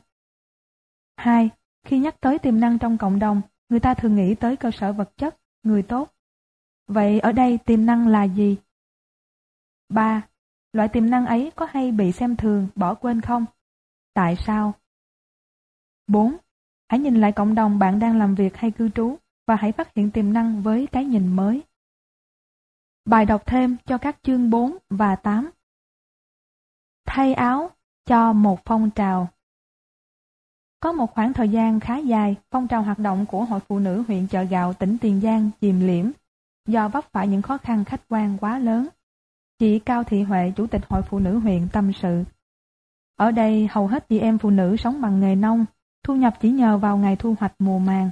2. Khi nhắc tới tiềm năng trong cộng đồng, người ta thường nghĩ tới cơ sở vật chất, người tốt. Vậy ở đây tiềm năng là gì? 3. Loại tiềm năng ấy có hay bị xem thường, bỏ quên không? Tại sao? 4. Hãy nhìn lại cộng đồng bạn đang làm việc hay cư trú và hãy phát hiện tiềm năng với cái nhìn mới. Bài đọc thêm cho các chương 4 và 8. Thay áo cho một phong trào. Có một khoảng thời gian khá dài, phong trào hoạt động của Hội Phụ nữ huyện Chợ Gạo, tỉnh Tiền Giang chìm liễm do vấp phải những khó khăn khách quan quá lớn. Chị Cao Thị Huệ, Chủ tịch Hội Phụ nữ huyện tâm sự. Ở đây hầu hết chị em phụ nữ sống bằng nghề nông, thu nhập chỉ nhờ vào ngày thu hoạch mùa màng.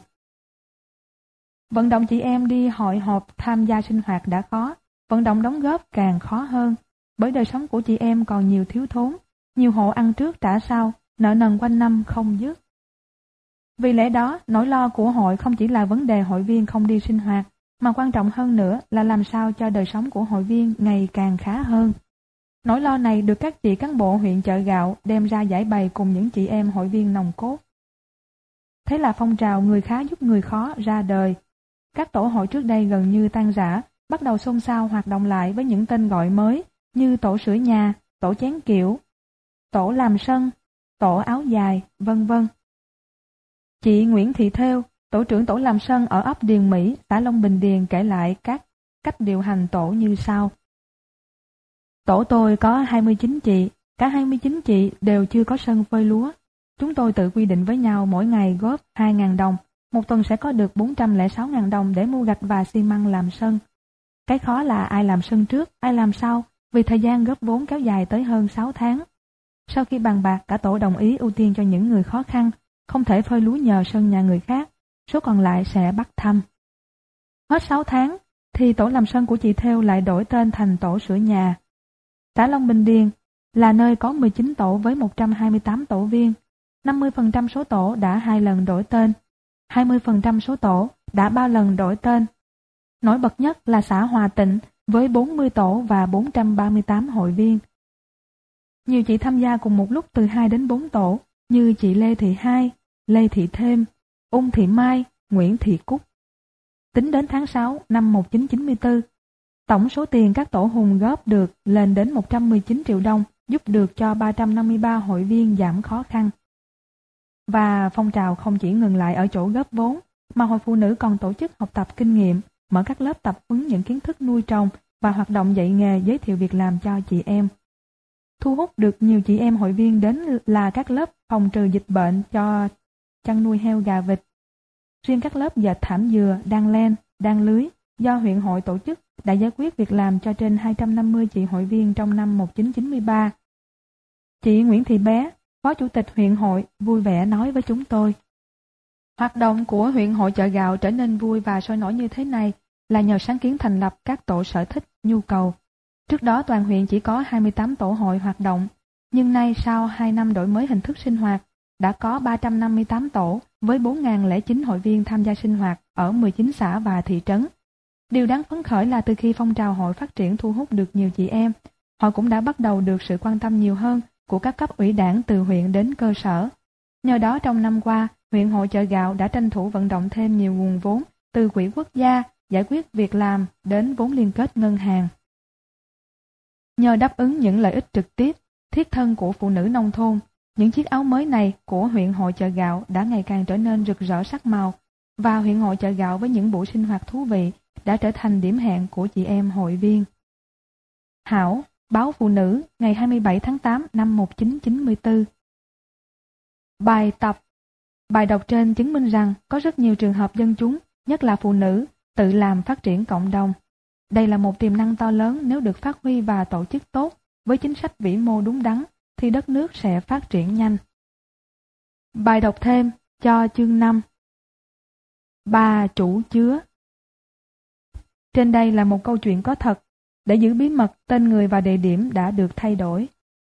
Vận động chị em đi hội họp tham gia sinh hoạt đã khó, vận động đóng góp càng khó hơn, bởi đời sống của chị em còn nhiều thiếu thốn, nhiều hộ ăn trước trả sau, nợ nần quanh năm không dứt. Vì lẽ đó, nỗi lo của hội không chỉ là vấn đề hội viên không đi sinh hoạt, mà quan trọng hơn nữa là làm sao cho đời sống của hội viên ngày càng khá hơn. Nỗi lo này được các chị cán bộ huyện Chợ Gạo đem ra giải bày cùng những chị em hội viên nòng cốt. Thế là phong trào người khá giúp người khó ra đời. Các tổ hội trước đây gần như tan rã, bắt đầu xôn xao hoạt động lại với những tên gọi mới như tổ sửa nhà, tổ chén kiểu, tổ làm sân, tổ áo dài, vân vân. Chị Nguyễn Thị Thêu, tổ trưởng tổ làm sân ở ấp Điền Mỹ, xã Long Bình Điền kể lại các cách điều hành tổ như sau. Tổ tôi có 29 chị, cả 29 chị đều chưa có sân phơi lúa. Chúng tôi tự quy định với nhau mỗi ngày góp 2.000 đồng, một tuần sẽ có được 406.000 đồng để mua gạch và xi măng làm sân. Cái khó là ai làm sân trước, ai làm sau, vì thời gian góp vốn kéo dài tới hơn 6 tháng. Sau khi bàn bạc, cả tổ đồng ý ưu tiên cho những người khó khăn, không thể phơi lúa nhờ sân nhà người khác, số còn lại sẽ bắt thăm. Hết 6 tháng, thì tổ làm sân của chị Thêu lại đổi tên thành tổ sửa nhà. Xã Long Bình Điền là nơi có 19 tổ với 128 tổ viên. 50% số tổ đã 2 lần đổi tên, 20% số tổ đã 3 lần đổi tên. Nổi bật nhất là xã Hòa Tịnh với 40 tổ và 438 hội viên. Nhiều chị tham gia cùng một lúc từ 2 đến 4 tổ như chị Lê Thị Hai, Lê Thị Thêm, Ung Thị Mai, Nguyễn Thị Cúc. Tính đến tháng 6 năm 1994, tổng số tiền các tổ hùng góp được lên đến 119 triệu đồng, giúp được cho 353 hội viên giảm khó khăn. Và phong trào không chỉ ngừng lại ở chỗ góp vốn, mà Hội Phụ Nữ còn tổ chức học tập kinh nghiệm, mở các lớp tập huấn những kiến thức nuôi trồng và hoạt động dạy nghề, giới thiệu việc làm cho chị em. Thu hút được nhiều chị em hội viên đến là các lớp phòng trừ dịch bệnh cho chăn nuôi heo gà vịt. Riêng các lớp dệt thảm dừa, đan len, đan lưới do huyện hội tổ chức đã giải quyết việc làm cho trên 250 chị hội viên trong năm 1993. Chị Nguyễn Thị Bé, Phó Chủ tịch huyện hội, vui vẻ nói với chúng tôi. Hoạt động của huyện hội chợ gạo trở nên vui và sôi nổi như thế này là nhờ sáng kiến thành lập các tổ sở thích, nhu cầu. Trước đó toàn huyện chỉ có 28 tổ hội hoạt động, nhưng nay sau 2 năm đổi mới hình thức sinh hoạt, đã có 358 tổ với 4.009 hội viên tham gia sinh hoạt ở 19 xã và thị trấn. Điều đáng phấn khởi là từ khi phong trào hội phát triển thu hút được nhiều chị em, hội cũng đã bắt đầu được sự quan tâm nhiều hơn của các cấp ủy đảng từ huyện đến cơ sở. Nhờ đó trong năm qua, huyện hội chợ gạo đã tranh thủ vận động thêm nhiều nguồn vốn từ quỹ quốc gia, giải quyết việc làm đến vốn liên kết ngân hàng. Nhờ đáp ứng những lợi ích trực tiếp, thiết thân của phụ nữ nông thôn, những chiếc áo mới này của huyện hội chợ gạo đã ngày càng trở nên rực rỡ sắc màu, và huyện hội chợ gạo với những buổi sinh hoạt thú vị đã trở thành điểm hẹn của chị em hội viên. Hảo, báo Phụ Nữ, ngày 27 tháng 8 năm 1994. Bài tập. Bài đọc trên chứng minh rằng có rất nhiều trường hợp dân chúng, nhất là phụ nữ, tự làm phát triển cộng đồng. Đây là một tiềm năng to lớn nếu được phát huy và tổ chức tốt, với chính sách vĩ mô đúng đắn, thì đất nước sẽ phát triển nhanh. Bài đọc thêm cho chương 5. Bà chủ chứa. Trên đây là một câu chuyện có thật, để giữ bí mật tên người và địa điểm đã được thay đổi.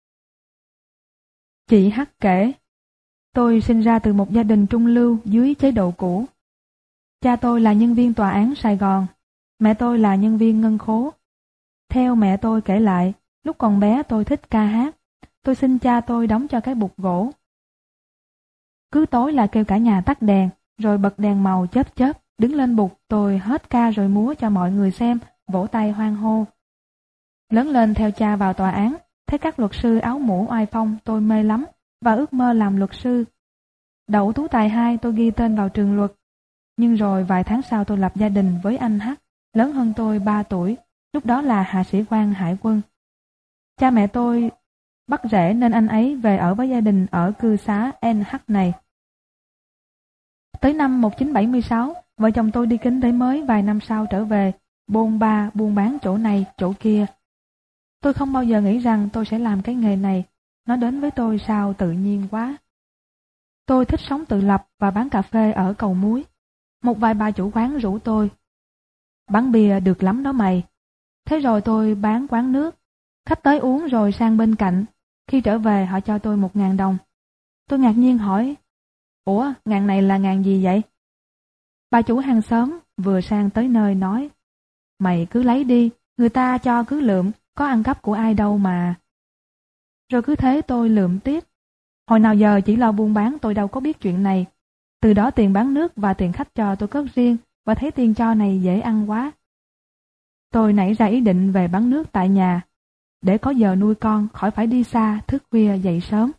Chị H kể, tôi sinh ra từ một gia đình trung lưu dưới chế độ cũ. Cha tôi là nhân viên tòa án Sài Gòn, mẹ tôi là nhân viên ngân khố. Theo mẹ tôi kể lại, lúc còn bé tôi thích ca hát, tôi xin cha tôi đóng cho cái bục gỗ. Cứ tối là kêu cả nhà tắt đèn, rồi bật đèn màu chớp chớp, đứng lên bục tôi hết ca rồi múa cho mọi người xem, vỗ tay hoan hô. Lớn lên theo cha vào tòa án, thấy các luật sư áo mũ oai phong tôi mê lắm và ước mơ làm luật sư. Đậu tú tài 2 tôi ghi tên vào trường luật. Nhưng rồi vài tháng sau tôi lập gia đình với anh H, lớn hơn tôi 3 tuổi, lúc đó là hạ sĩ quan hải quân. Cha mẹ tôi bắt rễ nên anh ấy về ở với gia đình ở cư xá NH này. Tới năm 1976, vợ chồng tôi đi kinh tế mới, vài năm sau trở về, bôn ba buôn bán chỗ này chỗ kia. Tôi không bao giờ nghĩ rằng tôi sẽ làm cái nghề này, nó đến với tôi sao tự nhiên quá. Tôi thích sống tự lập và bán cà phê ở Cầu Muối. Một vài bà chủ quán rủ tôi. Bán bia được lắm đó mày. Thế rồi tôi bán quán nước. Khách tới uống rồi sang bên cạnh. Khi trở về họ cho tôi 1.000 đồng. Tôi ngạc nhiên hỏi, ủa, ngàn này là ngàn gì vậy? Bà chủ hàng xóm vừa sang tới nơi nói, mày cứ lấy đi, người ta cho cứ lượm, có ăn cắp của ai đâu mà. Rồi cứ thế tôi lượm tiếp. Hồi nào giờ chỉ lo buôn bán tôi đâu có biết chuyện này. Từ đó tiền bán nước và tiền khách cho tôi cất riêng và thấy tiền cho này dễ ăn quá. Tôi nảy ra ý định về bán nước tại nhà, để có giờ nuôi con khỏi phải đi xa, thức khuya dậy sớm.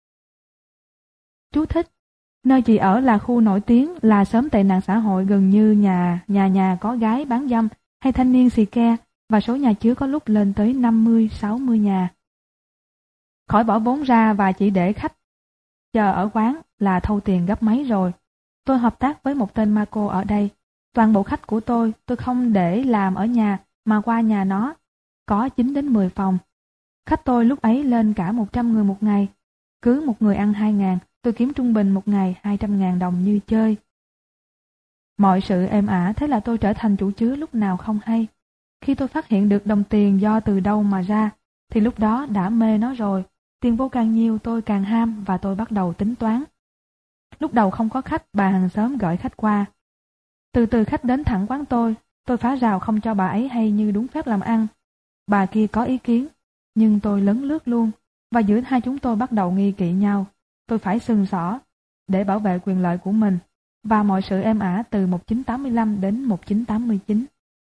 Chú thích. Nơi chị ở là khu nổi tiếng, là xóm tệ nạn xã hội, gần như nhà có gái bán dâm hay thanh niên xì ke, và số nhà chứa có lúc lên tới 50-60 nhà. Khỏi bỏ vốn ra và chỉ để khách chờ ở quán là thâu tiền gấp mấy rồi. Tôi hợp tác với một tên ma cô ở đây. Toàn bộ khách của tôi không để làm ở nhà mà qua nhà nó, có 9 đến 10 phòng. Khách tôi lúc ấy lên cả 100 người một ngày, cứ một người ăn 2.000, tôi kiếm trung bình một ngày 200.000 đồng như chơi. Mọi sự êm ả, thế là tôi trở thành chủ chứa lúc nào không hay. Khi tôi phát hiện được đồng tiền do từ đâu mà ra, thì lúc đó đã mê nó rồi. Tiền vô càng nhiều tôi càng ham và tôi bắt đầu tính toán. Lúc đầu không có khách, bà hàng xóm gọi khách qua. Từ từ khách đến thẳng quán tôi phá rào không cho bà ấy hay như đúng phép làm ăn. Bà kia có ý kiến, nhưng tôi lấn lướt luôn, và giữa hai chúng tôi bắt đầu nghi kỵ nhau. Tôi phải sừng sỏ để bảo vệ quyền lợi của mình, và mọi sự êm ả từ 1985 đến 1989.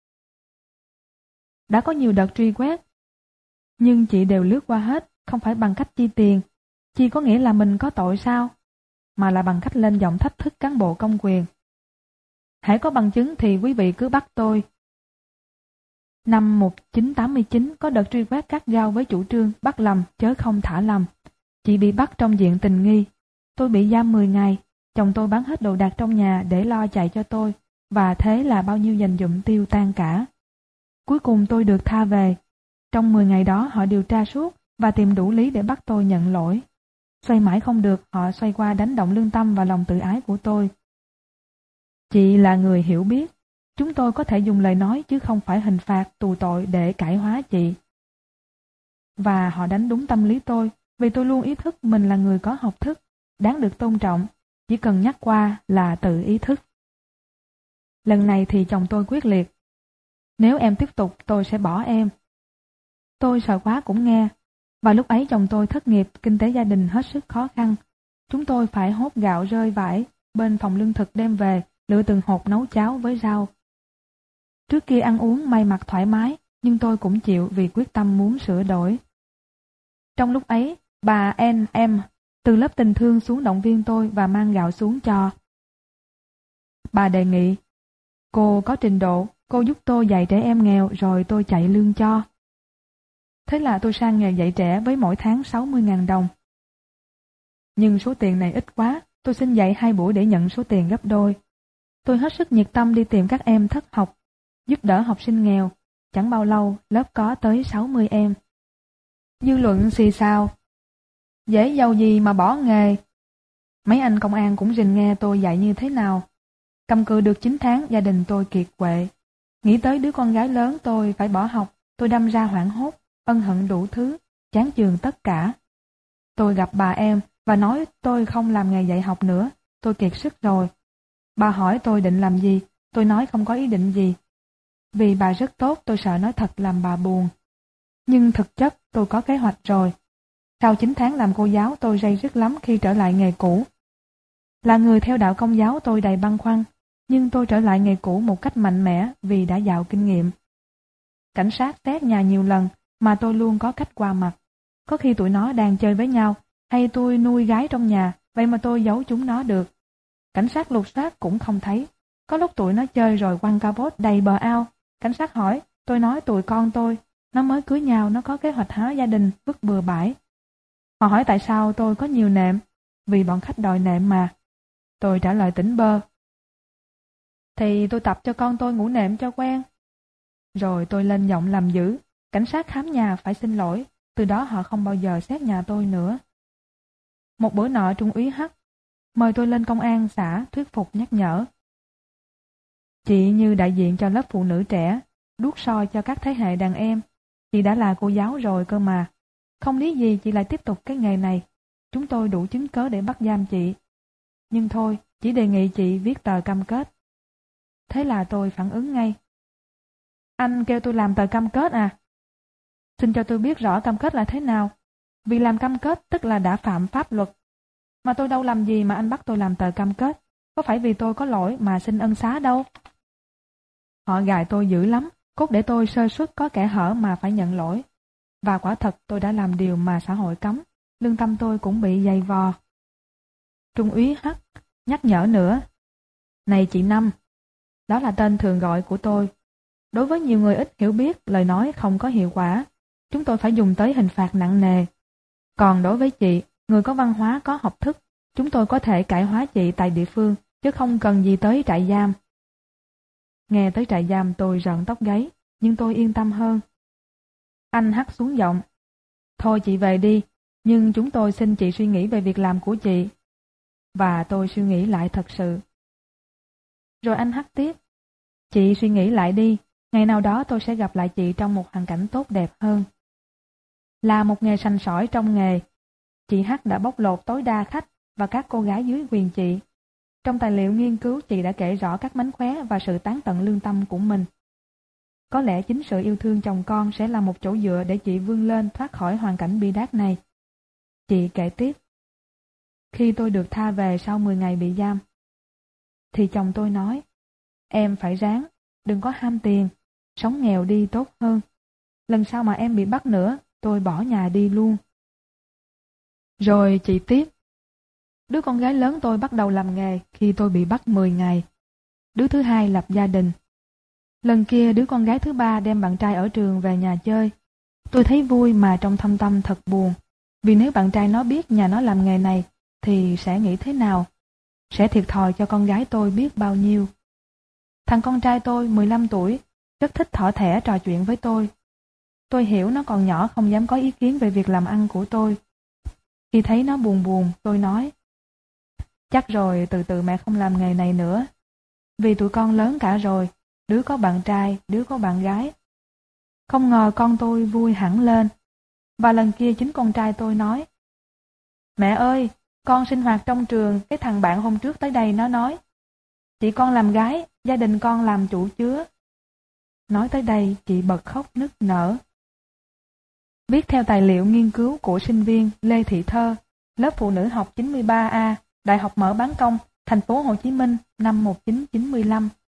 Đã có nhiều đợt truy quét, nhưng chị đều lướt qua hết, không phải bằng cách chi tiền. Chi có nghĩa là mình có tội sao? Mà là bằng cách lên giọng thách thức cán bộ công quyền. Hãy có bằng chứng thì quý vị cứ bắt tôi. Năm 1989 có đợt truy quét cát gao với chủ trương bắt lầm chớ không thả lầm. Chị bị bắt trong diện tình nghi. Tôi bị giam 10 ngày. Chồng tôi bán hết đồ đạc trong nhà để lo chạy cho tôi, và thế là bao nhiêu dành dụm tiêu tan cả. Cuối cùng tôi được tha về. Trong 10 ngày đó họ điều tra suốt và tìm đủ lý để bắt tôi nhận lỗi. Xoay mãi không được, họ xoay qua đánh động lương tâm và lòng tự ái của tôi. Chị là người hiểu biết. Chúng tôi có thể dùng lời nói chứ không phải hình phạt tù tội để cải hóa chị. Và họ đánh đúng tâm lý tôi, vì tôi luôn ý thức mình là người có học thức, đáng được tôn trọng, chỉ cần nhắc qua là tự ý thức. Lần này thì chồng tôi quyết liệt. Nếu em tiếp tục tôi sẽ bỏ em. Tôi sợ quá cũng nghe. Và lúc ấy chồng tôi thất nghiệp, kinh tế gia đình hết sức khó khăn. Chúng tôi phải hốt gạo rơi vải, bên phòng lương thực đem về, lựa từng hột nấu cháo với rau. Trước kia ăn uống may mặc thoải mái, nhưng tôi cũng chịu vì quyết tâm muốn sửa đổi. Trong lúc ấy, bà N.M. từ lớp tình thương xuống động viên tôi và mang gạo xuống cho. Bà đề nghị, cô có trình độ, cô giúp tôi dạy trẻ em nghèo rồi tôi chạy lương cho. Thế là tôi sang nghề dạy trẻ với mỗi tháng 60.000 đồng. Nhưng số tiền này ít quá, tôi xin dạy 2 buổi để nhận số tiền gấp đôi. Tôi hết sức nhiệt tâm đi tìm các em thất học, giúp đỡ học sinh nghèo. Chẳng bao lâu, lớp có tới 60 em. Dư luận xì xào. Dễ giàu gì mà bỏ nghề. Mấy anh công an cũng rình nghe tôi dạy như thế nào. Cầm cự được 9 tháng, gia đình tôi kiệt quệ. Nghĩ tới đứa con gái lớn tôi phải bỏ học, tôi đâm ra hoảng hốt, ân hận đủ thứ, chán chường tất cả. Tôi gặp bà em và nói tôi không làm nghề dạy học nữa, tôi kiệt sức rồi. Bà hỏi tôi định làm gì, tôi nói không có ý định gì. Vì bà rất tốt, tôi sợ nói thật làm bà buồn. Nhưng thực chất tôi có kế hoạch rồi. Sau 9 tháng làm cô giáo tôi day dứt lắm khi trở lại nghề cũ. Là người theo đạo Công giáo tôi đầy băn khoăn, nhưng tôi trở lại nghề cũ một cách mạnh mẽ vì đã giàu kinh nghiệm. Cảnh sát xét nhà nhiều lần mà tôi luôn có cách qua mặt. Có khi tụi nó đang chơi với nhau, hay tôi nuôi gái trong nhà, vậy mà tôi giấu chúng nó được. Cảnh sát lục soát cũng không thấy. Có lúc tụi nó chơi rồi quăng cabot đầy bờ ao. Cảnh sát hỏi, tôi nói tụi con tôi, nó mới cưới nhau, nó có kế hoạch hóa gia đình, vứt bừa bãi. Họ hỏi tại sao tôi có nhiều nệm, vì bọn khách đòi nệm mà. Tôi trả lời tỉnh bơ. Thì tôi tập cho con tôi ngủ nệm cho quen. Rồi tôi lên giọng làm dữ, cảnh sát khám nhà phải xin lỗi, từ đó họ không bao giờ xét nhà tôi nữa. Một bữa nọ Trung úy H mời tôi lên công an xã thuyết phục nhắc nhở. Chị như đại diện cho lớp phụ nữ trẻ, đuốt soi cho các thế hệ đàn em. Chị đã là cô giáo rồi cơ mà. Không lý gì chị lại tiếp tục cái nghề này. Chúng tôi đủ chứng cớ để bắt giam chị. Nhưng thôi, chỉ đề nghị chị viết tờ cam kết. Thế là tôi phản ứng ngay. Anh kêu tôi làm tờ cam kết à? Xin cho tôi biết rõ cam kết là thế nào. Vì làm cam kết tức là đã phạm pháp luật. Mà tôi đâu làm gì mà anh bắt tôi làm tờ cam kết. Có phải vì tôi có lỗi mà xin ân xá đâu. Họ gài tôi dữ lắm, cốt để tôi sơ suất có kẽ hở mà phải nhận lỗi. Và quả thật tôi đã làm điều mà xã hội cấm, lương tâm tôi cũng bị dày vò. Trung úy H nhắc nhở nữa. Này chị Năm, đó là tên thường gọi của tôi. Đối với nhiều người ít hiểu biết, lời nói không có hiệu quả. Chúng tôi phải dùng tới hình phạt nặng nề. Còn đối với chị, người có văn hóa, có học thức, chúng tôi có thể cải hóa chị tại địa phương, chứ không cần gì tới trại giam. Nghe tới trại giam tôi rợn tóc gáy, nhưng tôi yên tâm hơn. Anh H xuống giọng. Thôi chị về đi, nhưng chúng tôi xin chị suy nghĩ về việc làm của chị. và tôi suy nghĩ lại thật sự. Rồi anh hắt tiếp. Chị suy nghĩ lại đi, ngày nào đó tôi sẽ gặp lại chị trong một hoàn cảnh tốt đẹp hơn. Là một nghề sành sỏi trong nghề, chị H đã bóc lột tối đa khách và các cô gái dưới quyền chị. Trong tài liệu nghiên cứu, chị đã kể rõ các mánh khóe và sự tán tận lương tâm của mình. Có lẽ chính sự yêu thương chồng con sẽ là một chỗ dựa để chị vươn lên thoát khỏi hoàn cảnh bi đát này. Chị kể tiếp. Khi tôi được tha về sau 10 ngày bị giam, thì chồng tôi nói, em phải ráng, đừng có ham tiền, sống nghèo đi tốt hơn. Lần sau mà em bị bắt nữa, tôi bỏ nhà đi luôn. Rồi chị tiếp. Đứa con gái lớn tôi bắt đầu làm nghề khi tôi bị bắt 10 ngày. Đứa thứ hai lập gia đình. Lần kia đứa con gái thứ ba đem bạn trai ở trường về nhà chơi. Tôi thấy vui mà trong thâm tâm thật buồn. Vì nếu bạn trai nó biết nhà nó làm nghề này, thì sẽ nghĩ thế nào? Sẽ thiệt thòi cho con gái tôi biết bao nhiêu. Thằng con trai tôi 15 tuổi, rất thích thỏ thẻ trò chuyện với tôi. Tôi hiểu nó còn nhỏ không dám có ý kiến về việc làm ăn của tôi. Khi thấy nó buồn buồn, tôi nói, chắc rồi từ từ mẹ không làm nghề này nữa. Vì tụi con lớn cả rồi, đứa có bạn trai, đứa có bạn gái. Không ngờ con tôi vui hẳn lên. Và lần kia chính con trai tôi nói, mẹ ơi, con sinh hoạt trong trường, cái thằng bạn hôm trước tới đây nó nói, chị con làm gái, gia đình con làm chủ chứa. Nói tới đây, chị bật khóc nức nở. Viết theo tài liệu nghiên cứu của sinh viên Lê Thị Thơ, lớp phụ nữ học 93A, Đại học Mở Bán Công, thành phố Hồ Chí Minh, năm 1995.